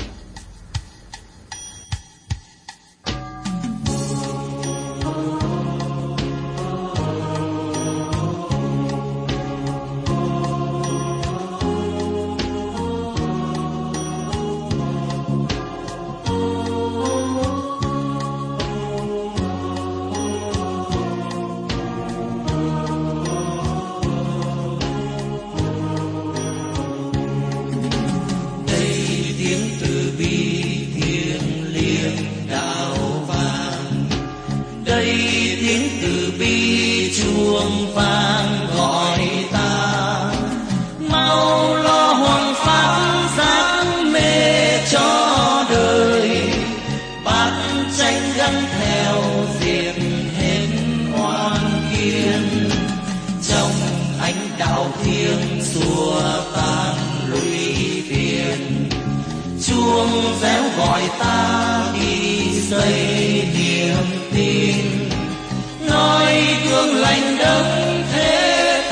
S1: Nói gương lành đấng thế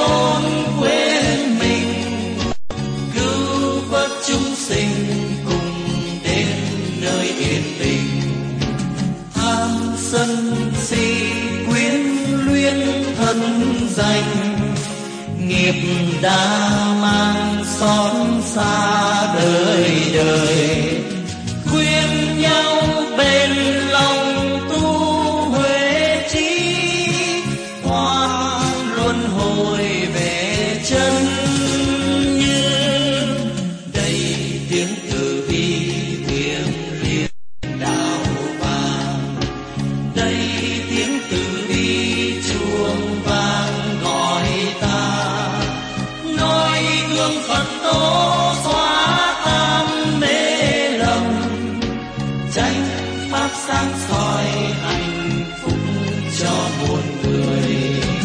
S1: nghiệp đã mang xót xa đời đời, khuyên nhau bên lòng tu huệ trí, oan luân hồi về chân như. Đây tiếng từ bi thiêng liêng đạo vàng, đây tiếng từ bi chuông vang gọi ta, noi gương Phật tổ xóa tan mê lầm, chánh pháp sáng soi hạnh phúc cho muôn người.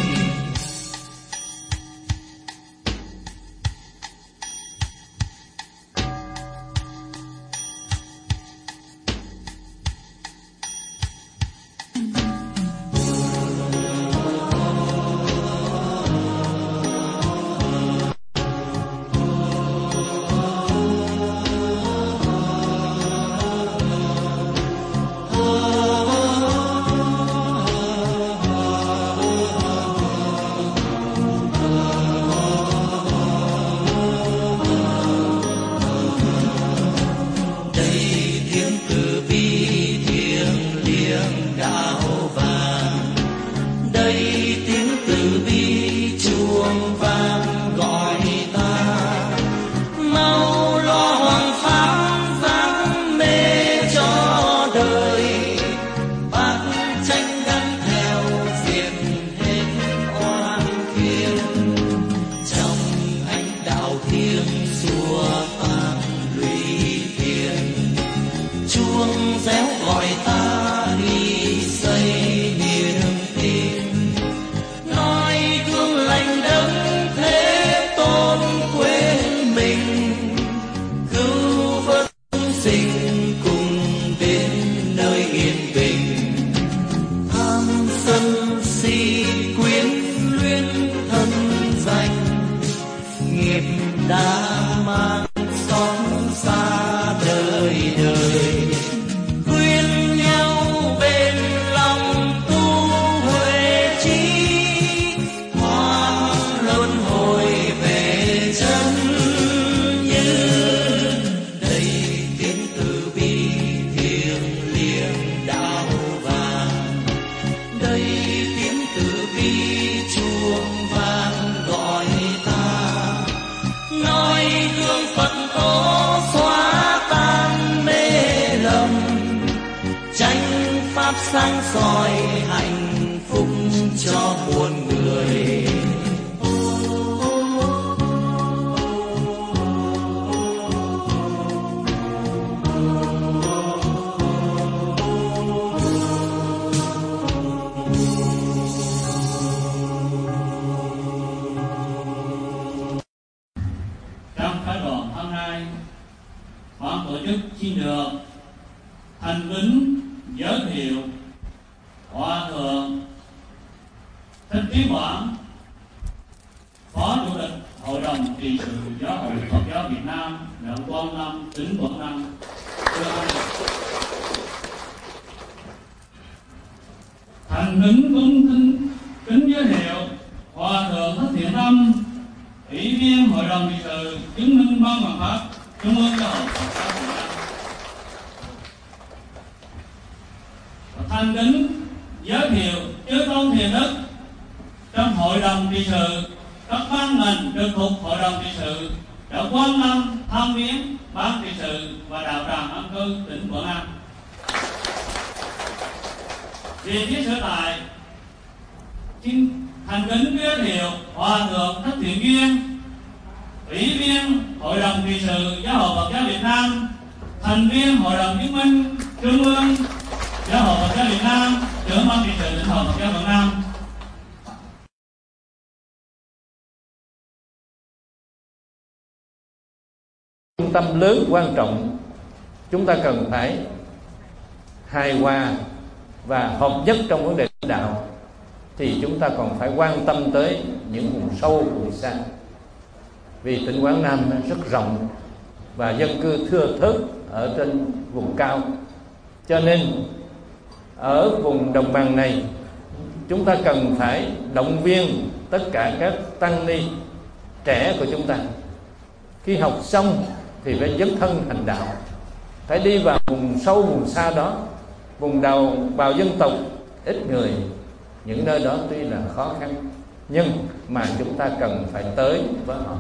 S3: sáng soi hạnh phúc cho muôn người.
S4: Trong khóa đoàn hôm nay, ban tổ chức xin được thành kính giới thiệu Hòa thượng Thích Trí Quảng, Phó Chủ tịch Hội đồng trị sự Giáo hội Phật giáo Việt Nam, huyện Quang Lâm, tỉnh Quảng Nam. Thưa ông, thành kính cung kính kính giới thiệu Hòa thượng Thích Thiện Tâm, Ủy viên Hội đồng trị sự chứng minh ban hoàng pháp Trung ương Giáo hội Phật giáo Việt Nam. Thành kính giới thiệu chư tôn thiền đức trong Hội đồng trị sự, các ban ngành trực thuộc Hội đồng trị sự, đạo Quang Lâm, Thâm Viếng, ban trị sự và đạo tràng An Cư, tỉnh Quảng Nam. Về phía sở tại, xin thành kính giới thiệu Hòa thượng Thích Thiện Duyên, Ủy viên Hội đồng trị sự Giáo hội Phật giáo Việt Nam, thành viên Hội đồng chứng minh Trung ương Giáo hội Phật giáo Việt Nam, trưởng ban trị sự tỉnh Hội Phật giáo Quảng Nam.
S2: Trung tâm lớn quan trọng, chúng ta cần phải hài hòa và hợp nhất trong vấn đề lãnh đạo, thì chúng ta còn phải quan tâm tới những vùng sâu, vùng xa. Vì tỉnh Quảng Nam rất rộng và dân cư thưa thớt ở trên vùng cao, cho nên ở vùng đồng bằng này chúng ta cần phải động viên tất cả các tăng ni trẻ của chúng ta. Khi học xong thì phải dấn thân hành đạo, phải đi vào vùng sâu vùng xa đó, vùng đầu bào dân tộc ít người. Những nơi đó tuy là khó khăn, nhưng mà chúng ta cần phải tới với họ.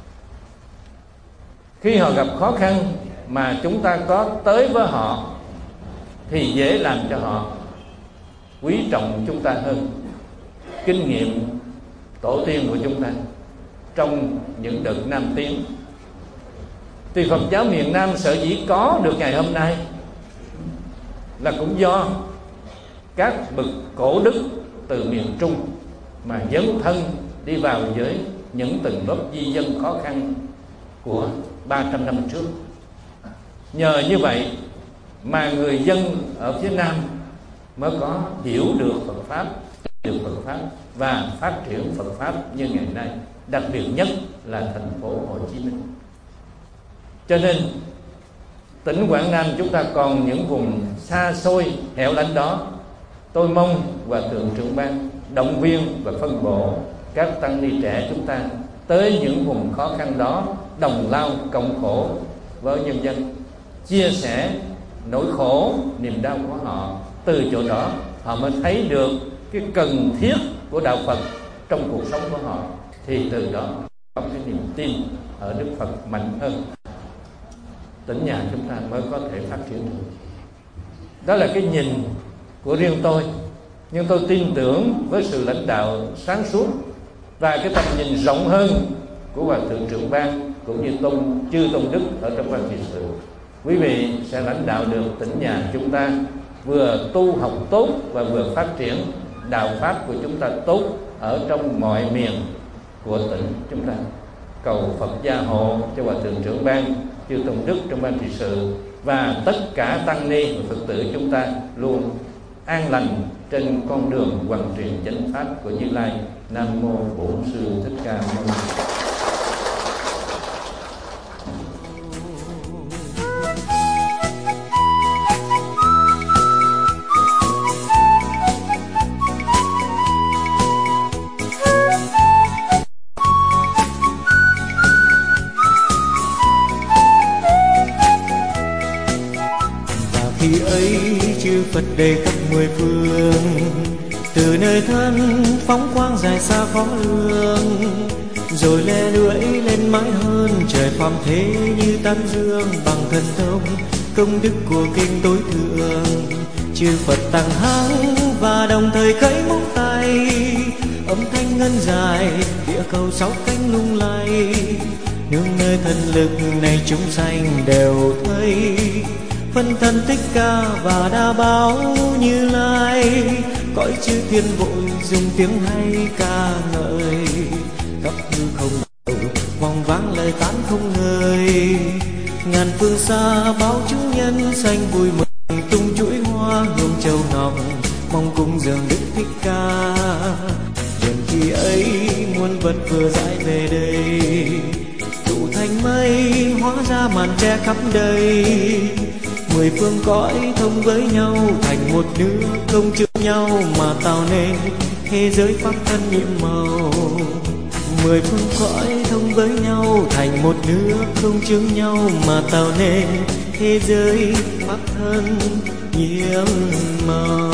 S2: Khi họ gặp khó khăn mà chúng ta có tới với họ thì dễ làm cho họ quý trọng chúng ta hơn. Kinh nghiệm tổ tiên của chúng ta trong những đợt Nam tiến, thì Phật giáo miền Nam sở dĩ có được ngày hôm nay là cũng do các bậc cổ đức từ miền Trung mà dấn thân đi vào với những tầng lớp di dân khó khăn của ba trăm năm trước. Nhờ như vậy mà người dân ở phía Nam mới có hiểu được Phật Pháp, được Phật Pháp và phát triển Phật Pháp như ngày nay, đặc biệt nhất là thành phố Hồ Chí Minh. Cho nên tỉnh Quảng Nam chúng ta còn những vùng xa xôi hẻo lánh đó, tôi mong Hòa Thượng Trưởng Ban động viên và phân bổ các tăng ni trẻ chúng ta tới những vùng khó khăn đó, đồng lao cộng khổ với nhân dân, chia sẻ nỗi khổ niềm đau của họ. Từ chỗ đó họ mới thấy được cái cần thiết của đạo Phật trong cuộc sống của họ, thì từ đó có cái niềm tin ở Đức Phật mạnh hơn, tỉnh nhà chúng ta mới có thể phát triển được. Đó là cái nhìn của riêng tôi, nhưng tôi tin tưởng với sự lãnh đạo sáng suốt và cái tầm nhìn rộng hơn của Hòa Thượng Trưởng Ban cũng như tôn chư tôn đức ở trong ban trị sự, quý vị sẽ lãnh đạo được tỉnh nhà chúng ta vừa tu học tốt và vừa phát triển đạo pháp của chúng ta tốt ở trong mọi miền của tỉnh chúng ta. Cầu Phật gia hộ cho Hòa Thượng Trưởng Ban, chư tôn đức trong ban trị sự và tất cả tăng ni và Phật tử chúng ta luôn an lành trên con đường hoàn truyền chánh pháp của Như Lai. Nam mô Bổn Sư Thích Ca Mâu Ni.
S3: Phật đầy khắp mười phương, từ nơi thân phóng quang dài xa khó lường, rồi le lưỡi lên mãi hơn trời phàm thế như tán dương bằng thần thông công đức của kinh tối thượng. Chư Phật tăng hăng và đồng thời khởi móng tay, âm thanh ngân dài địa cầu sáu cánh lung lay, nương nơi thần lực này chúng sanh đều thấy phân thân Thích Ca và đa báo Như Lai. Cõi chư thiên vội dùng tiếng hay ca ngợi, khắp hư không đầu vòng vang lời tán không ngơi. Ngàn phương xa báo chúng nhân sanh vui mừng, tung chuỗi hoa hương châu ngọc mong cung dường Đức Thích Ca. Dần khi ấy muôn vật vừa rãi về đây, tụ thành mây hóa ra màn che khắp đầy. Mười phương cõi thông với nhau thành một nước, không chứa nhau mà tạo nên thế giới pháp thân nhiệm màu. Mười phương cõi thông với nhau thành một nước, không chứa nhau mà tạo nên thế giới pháp thân nhiệm màu.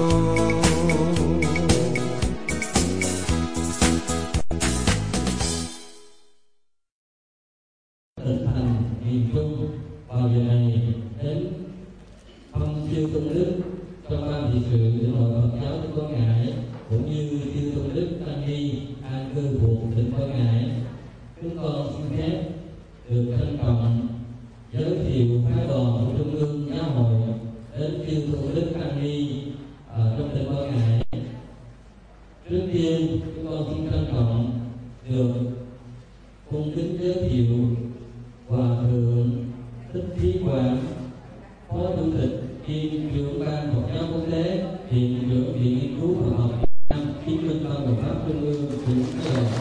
S4: Tỉnh thành miền Trung vào giờ này đến thăm chư tôn đức trong ban trị sự Lĩnh hội Phật giáo tỉnh Quảng Ngãi, cũng như chư tôn đức tăng ni an cư thuộc tỉnh Quảng Ngãi. Chúng con xin phép được trân trọng giới thiệu phái đoàn của Trung ương Giáo hội đến chư tôn đức tăng ni ở trong tỉnh Quảng Ngãi. Trước tiên chúng con xin trân trọng được cung kính giới thiệu Hòa Thượng Thích Trí Quảng, Phó Chủ tịch kiêm trưởng ban Phật giáo quốc tế, hiện trưởng viện nghiên cứu Phật học Việt Nam, chứng minh ban Phật pháp Trung ương tỉnh Thái Bình.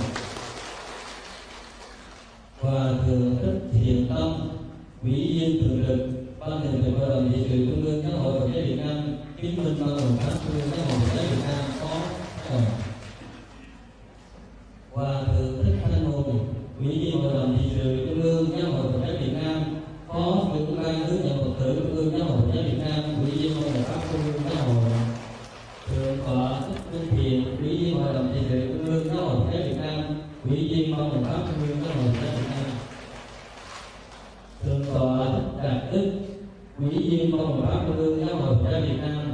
S4: Hòa Thượng Thích Thiện Tâm, ủy viên thường trực ban thường trực hội đồng trị sự Trung ương Giáo hội Phật giáo Việt Nam, chứng minh ban Phật pháp Trung ương Giáo hội Phật giáo Việt Nam có. Hòa Thượng Thích Thanh Hùng,
S5: Ủy viên Hội đồng trị sự Trung ương Giáo hội Phật giáo Việt Nam, Phó trưởng ban hướng dẫn Phật tử Trung ương Giáo hội Phật giáo Việt Nam, Ủy viên Hội đồng Pháp Trung ương Giáo hội, Thượng tọa Thích Minh Thiện, Ủy viên Hội đồng trị sự Trung ương Giáo hội Phật giáo Việt Nam, Ủy viên Ban Đồng Pháp Trung ương Giáo hội Phật giáo Việt Nam, Thượng tọa Thích Đạt Đức, Ủy viên Ban Đồng Pháp Trung ương Giáo hội Phật giáo Việt Nam,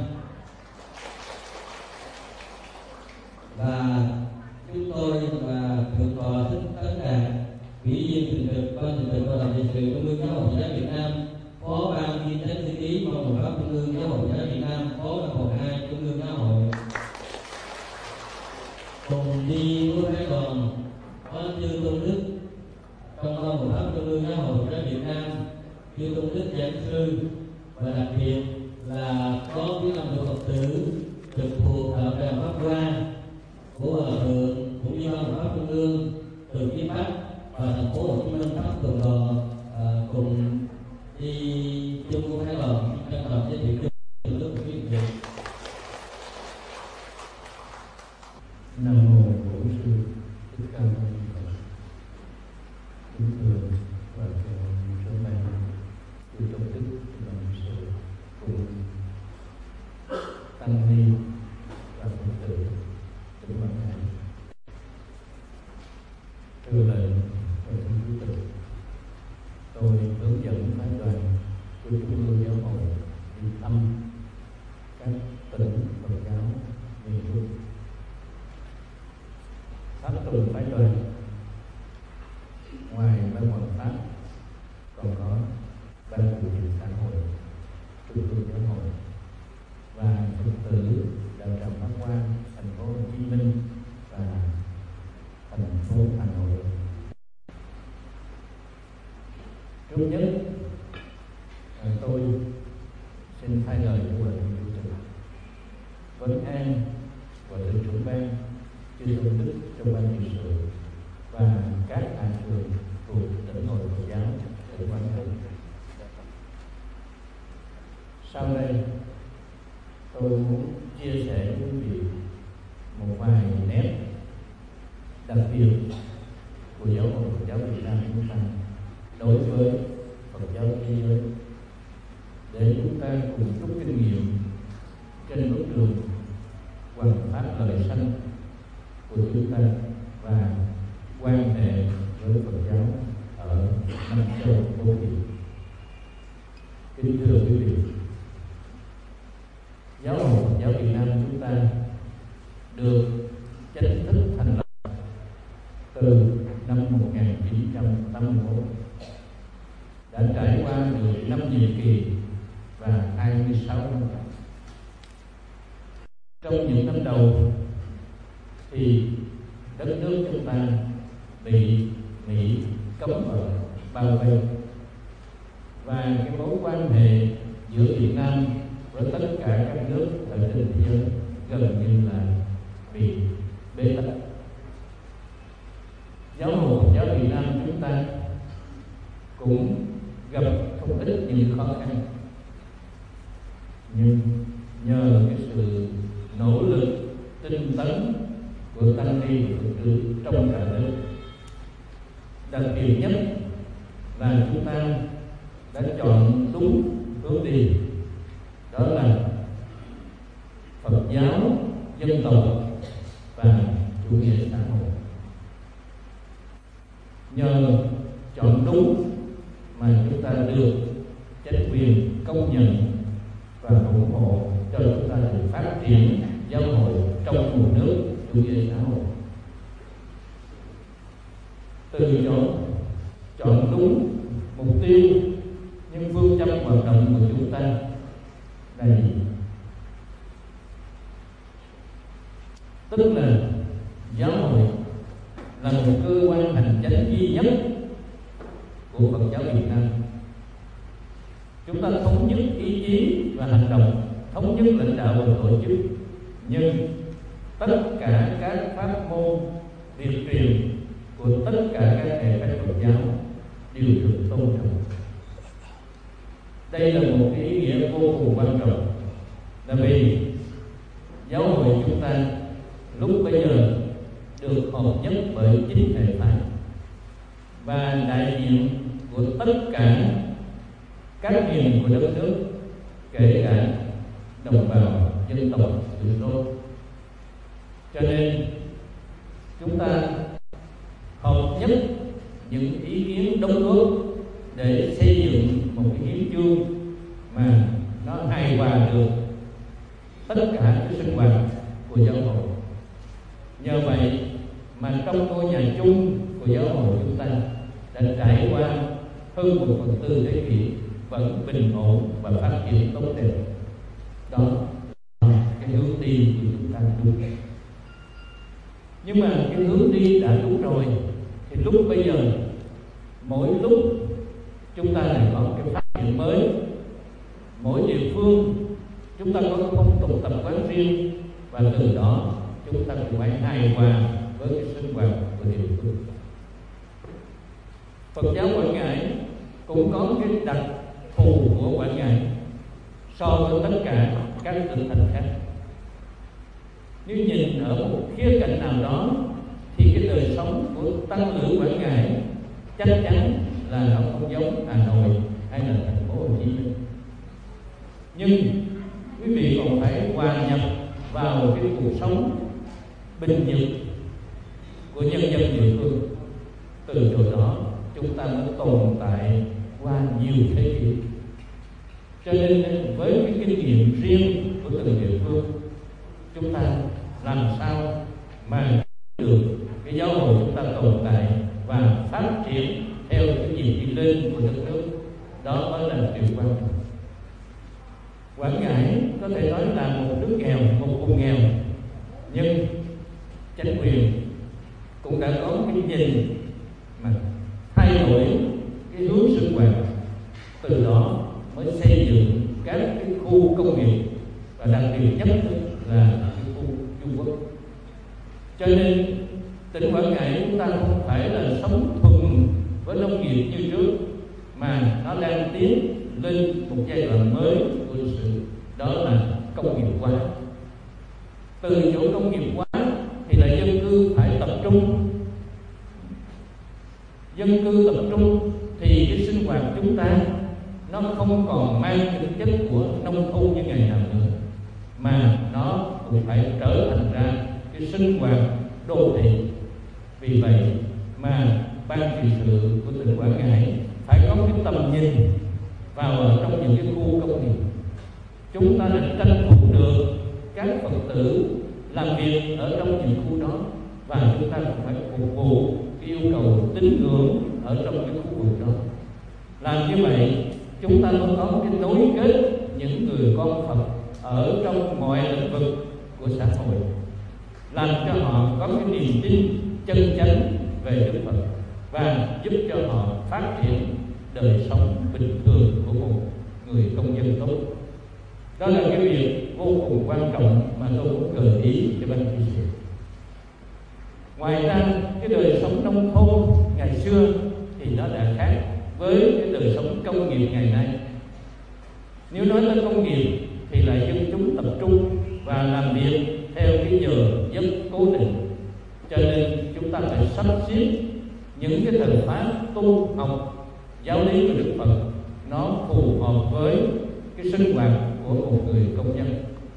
S5: và chúng tôi và Thượng tọa Thích Tấn Đạt, Ủy viên thường trực Ban thường trực Hội đồng trị sự Trung ương Giáo hội Phật giáo Việt Nam, Phó ban chuyên trách chữ ký Ban Đồng Pháp Trung ương Giáo hội Phật giáo Việt Nam, Phó ban một hai Trung ương Giáo hội, cùng đi với phái đoàn có chư tôn đức trong Ban Đồng Pháp Trung ương Giáo hội Phật giáo Việt Nam, chư tôn đức giảng sư, và đặc biệt là có quý năm Phật tử trực thuộc đạo tràng Pháp Hoa của Hòa thượng cũng như Ban Pháp Trung ương từ phía Bắc và thành phố Hồ Chí Minh Pháp Tuần đoàn à, cùng đi chung với phái đoàn trong đoàn giới thiệu từ nước của quý vị.
S6: Nam mô Bổn Sư Thích Ca Mâu Ni Phật. Kính thưa và thưa ban chư tôn đức đồng sự cùng tăng ni và Phật tử tỉnh Quảng Ngãi. Thưa lời Hội thượng Chủ tịch, tôi hướng dẫn phái đoàn của Trung ương Giáo hội đi thăm các tỉnh Phật giáo miền Trung. Pháp tuần phái đoàn ngoài ban hoàng pháp còn có ban chủ trì xã hội, Trung ương Giáo hội và Phật tử đạo tràng Pháp Hoa thành phố Hồ Chí Minh và thành phố Hà Nội. Trước nhất, tôi xin thay lời của Hội đồng Chủ tịch vấn an và thượng trưởng ban, chư tôn đức trong ban trị sự và các hạ trường thuộc tỉnh hội Phật giáo tỉnh Quảng Ngãi. Sau đây, tôi muốn chia sẻ với quý vị một vài nét đặc biệt của giáo hội Phật giáo Việt Nam chúng ta đối với Phật giáo thế giới, để chúng ta cùng rút kinh nghiệm trên bước đường hoằng pháp lời sanh của chúng ta và quan hệ với Phật giáo ở năm châu bốn thị. Kính thưa quý vị, giáo hội Phật giáo Việt Nam chúng ta được chính thức thành lập từ năm một nghìn chín trăm tám mươi mốt, đã trải qua mười năm nhiệm kỳ và hai mươi sáu năm. Trong những năm đầu thì đất nước chúng ta bị Mỹ cấm vận bao vây, và cái mối quan hệ giữa Việt Nam với tất cả các nước ở trên thế giới gần như là bị bế tắc. Giáo hội Phật giáo Việt Nam chúng ta cũng gặp không ít những khó khăn, nhưng nhờ cái sự nỗ lực tinh tấn của tăng ni và Phật tử trong cả nước, đặc biệt nhất là chúng ta đã chọn đúng hướng đi, đó là Phật giáo dân tộc và chủ nghĩa xã hội. Nhờ chọn đúng mà chúng ta được chính quyền công nhận và ủng hộ cho chúng ta được phát triển giáo hội trong một nước chủ nghĩa xã hội. Từ chỗ chọn đúng mục tiêu, nhưng phương châm hoạt động của chúng ta là gì? Tức là giáo hội là một cơ quan hành chính duy nhất của Phật giáo Việt Nam. Chúng ta thống nhất ý chí và hành động, thống nhất lãnh đạo và tổ chức, nhưng tất cả các pháp môn việc truyền của tất cả các hệ phái Phật giáo đều được tôn trọng. Đây là một cái ý nghĩa vô cùng quan trọng, là vì giáo hội chúng ta lúc bây giờ được hợp nhất bởi chính hệ phái, và đại diện của tất cả các miền của đất nước, kể cả đồng bào dân tộc thiểu số. Cho nên chúng ta hợp nhất những ý kiến đóng góp để xây dựng một cái hiến chương mà nó hài hòa được tất cả cái sinh hoạt của giáo hội. Nhờ vậy mà trong ngôi nhà chung của giáo hội chúng ta đã trải qua hơn một phần tư thế kỷ vẫn bình ổn và phát triển tốt đẹp. Đó là cái hướng đi của chúng ta đúng. Nhưng mà cái hướng đi đã đúng rồi thì lúc bây giờ mỗi lúc chúng ta lại có cái phát triển mới. Mỗi địa phương chúng ta có cái phong tục tập quán riêng, và từ đó chúng ta cũng phải hài hòa với cái sinh hoạt của địa phương. Phật giáo Quảng Ngãi cũng có cái đặc thù của Quảng Ngãi so với tất cả các tỉnh thành khác. Nếu nhìn ở một khía cạnh nào đó thì cái đời sống của tăng lữ Quảng Ngãi chắc chắn là nó không giống Hà Nội hay là thành phố Hồ Chí Minh. Nhưng quý vị còn phải hòa nhập vào cái cuộc sống bình nhật của nhân dân địa phương. Từ chỗ đó chúng ta mới tồn tại qua nhiều thế kỷ. Cho nên với cái kinh nghiệm riêng của từng địa phương, chúng ta làm sao mà được cái giáo hội chúng ta tồn tại và phát triển theo cái nhìn đi lên của đất nước, đó mới là điều quan trọng. Quảng Ngãi có thể nói là một nước nghèo, một vùng nghèo, nhưng chính quyền cũng đã có cái nhìn mà thay đổi cái hướng sinh hoạt, từ đó mới xây dựng các cái khu công nghiệp, và đặc biệt nhất là cái khu Trung Quốc. Cho nên tỉnh Quảng Ngãi chúng ta không phải là sống thuần với nông nghiệp như trước, mà nó đang tiến lên một giai đoạn mới của lịch sử, đó là công nghiệp hóa. Từ chỗ công nghiệp hóa thì là dân cư phải tập trung. Dân cư tập trung thì cái sinh hoạt chúng ta nó không còn mang tính chất của nông thôn như ngày nào nữa, mà nó cũng phải trở thành ra cái sinh hoạt đô thị. Vì vậy mà ban trị sự của tỉnh Quảng Ngãi phải có cái tầm nhìn vào ở trong những cái khu công nghiệp. Chúng ta đã tranh thủ được các Phật tử làm việc ở trong những khu đó, và chúng ta cũng phải phục vụ cái yêu cầu tín ngưỡng ở trong cái khu vực đó. Làm như vậy chúng ta mới có cái nối kết những người con Phật ở trong mọi lĩnh vực của xã hội, làm cho họ có cái niềm tin chân chánh về Đức Phật, và giúp cho họ phát triển đời sống bình thường của một người công dân tốt. Đó là cái việc vô cùng quan trọng mà tôi muốn gợi ý cho ban trị sự. Ngoài ra cái đời sống nông thôn ngày xưa thì nó đã khác với cái đời sống công nghiệp ngày nay. Nếu nói tới công nghiệp thì là dân chúng tập trung và làm việc theo cái giờ giấc cố định, cho nên chúng ta phải sắp xếp những cái thời pháp tu học giáo lý của Đức Phật nó phù hợp với cái sinh hoạt của một người công dân.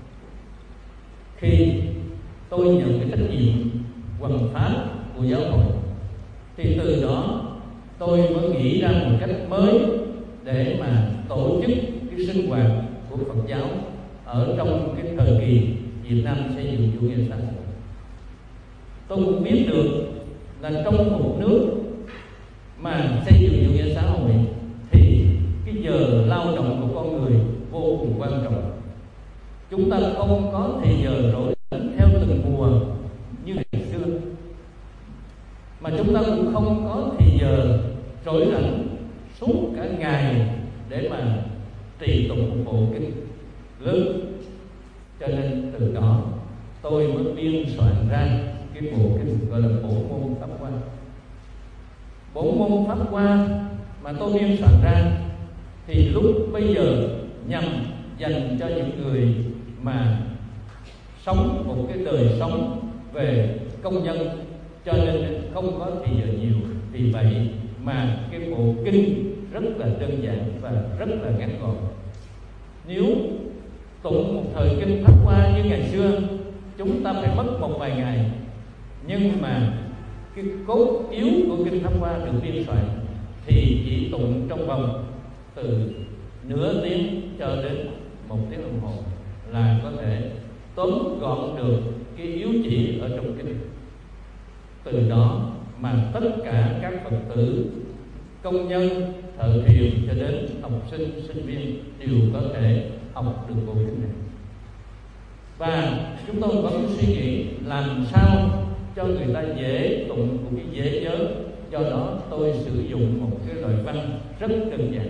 S6: Khi tôi nhận cái trách nhiệm hoằng pháp của giáo hội thì từ đó tôi mới nghĩ ra một cách mới để mà tổ chức cái sinh hoạt của Phật giáo ở trong cái thời kỳ Việt Nam xây dựng chủ nghĩa xã hội. Tôi cũng biết được là trong một nước mà xây dựng chủ nghĩa xã hội thì cái giờ lao động của con người vô cùng quan trọng. Chúng ta không có thì giờ rỗi rảnh theo từng mùa như ngày xưa, mà chúng ta cũng không có thì giờ rỗi rảnh suốt cả ngày để mà trì tụng một bộ kinh lớn. Cho nên từ đó tôi mới biên soạn ra cái bộ kinh gọi là Bổ Môn Pháp Hoa. Bổ Môn Pháp Hoa mà tôi biên soạn ra thì lúc bây giờ nhằm dành cho những người mà sống một cái đời sống về công nhân, cho nên không có thì giờ nhiều. Vì vậy
S2: mà cái bộ kinh rất là đơn giản và rất là ngắn gọn. Nếu tụng một thời kinh Pháp Hoa như ngày xưa, chúng ta phải mất một vài ngày, nhưng mà cái cốt yếu của kinh Pháp Hoa được biên soạn thì chỉ tụng trong vòng từ nửa tiếng cho đến một tiếng đồng hồ là có thể tóm gọn được cái yếu chỉ ở trong kinh. Từ đó mà tất cả các Phật tử, công nhân, thợ thuyền cho đến học sinh, sinh viên đều có thể học được bộ kinh này. Và chúng tôi có cái suy nghĩ làm sao cho người ta dễ tụng cũng như dễ nhớ. Do đó tôi sử dụng một cái lời văn rất đơn giản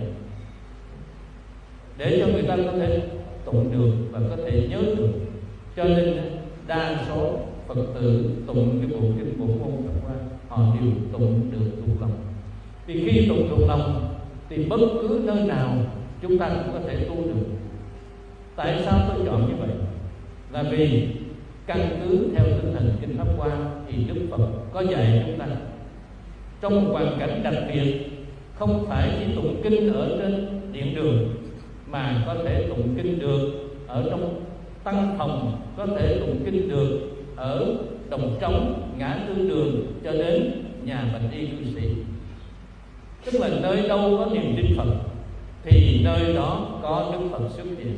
S2: để cho người ta có thể tụng được và có thể nhớ được. Cho nên đa số Phật tử tụng cái bộ kinh Bổn Môn Pháp Hoa họ đều tụng được thuộc lòng. Vì khi tụng thuộc lòng thì bất cứ nơi nào chúng ta cũng có thể tu được. Tại sao tôi chọn như vậy? Là vì căn cứ theo tinh thần kinh Pháp Hoa thì Đức Phật có dạy chúng ta trong một hoàn cảnh đặc biệt, không phải chỉ tụng kinh ở trên điện đường, mà có thể tụng kinh được ở trong tăng phòng, có thể tụng kinh được ở đồng trống, ngã tư đường cho đến nhà bạch y cư sĩ. Tức là nơi đâu có niềm tin Phật thì nơi đó có Đức Phật xuất hiện,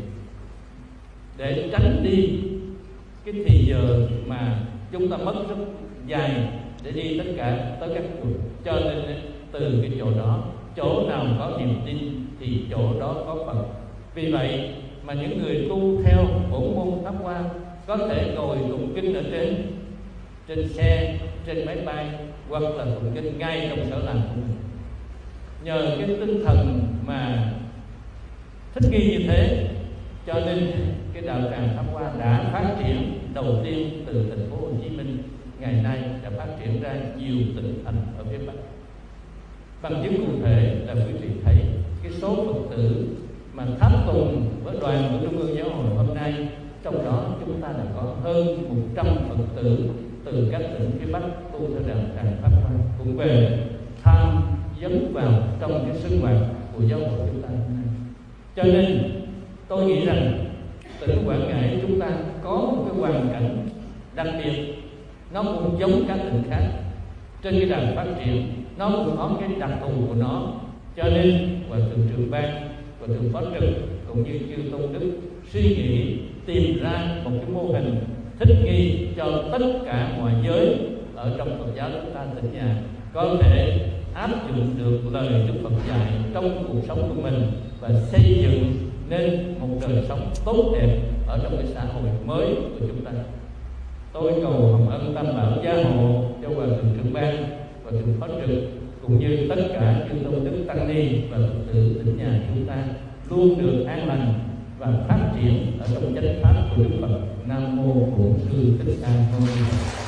S2: để tránh đi cái thì giờ mà chúng ta mất rất dài để đi tất cả tới các chùa. Cho nên từ cái chỗ đó, chỗ nào có niềm tin thì chỗ đó có Phật. Vì vậy mà những người tu theo Bổn Môn Pháp Hoa có thể ngồi tụng kinh ở trên trên xe, trên máy bay, hoặc là tụng kinh ngay trong sở làm của mình. Nhờ cái tinh thần mà thích nghi như thế, cho nên cái đạo tràng Pháp Hoa đã phát triển đầu tiên từ thành phố Hồ Chí Minh, ngày nay đã phát triển ra nhiều tỉnh thành ở phía Bắc. Bằng chứng cụ thể là quý vị thấy cái số Phật tử mà tháp tùng với đoàn của Trung ương Giáo hội hôm nay, trong đó chúng ta đã có hơn một trăm Phật tử từ các tỉnh phía Bắc tu theo đạo tràng Pháp Hoa cũng về tham dấn vào trong cái sinh hoạt của giáo hội chúng ta hôm nay. Cho nên tôi nghĩ rằng tỉnh Quảng Ngãi chúng ta có một cái hoàn cảnh đặc biệt, nó cũng giống các tỉnh khác trên cái đà phát triển, nó cũng có cái đặc thù của nó. Cho nên Hòa thượng trưởng ban, Hòa thượng phó trực cũng như chư tôn đức suy nghĩ tìm ra một cái mô hình thích nghi cho tất cả mọi giới ở trong Phật giáo chúng ta tỉnh nhà có thể áp dụng được lời Đức Phật dạy trong cuộc sống của mình và xây dựng nên một đời sống tốt đẹp ở trong cái xã hội mới của chúng ta. Tôi cầu hồng ân tam bảo gia hộ cho Hòa thượng trưởng ban, Hòa thượng phó trực cũng như tất cả chư tôn đức tăng ni và Phật tử tỉnh nhà chúng ta luôn được an lành và phát triển ở trong chánh pháp của Đức Phật. Nam mô Bổn Sư Thích Ca Mâu Ni Phật.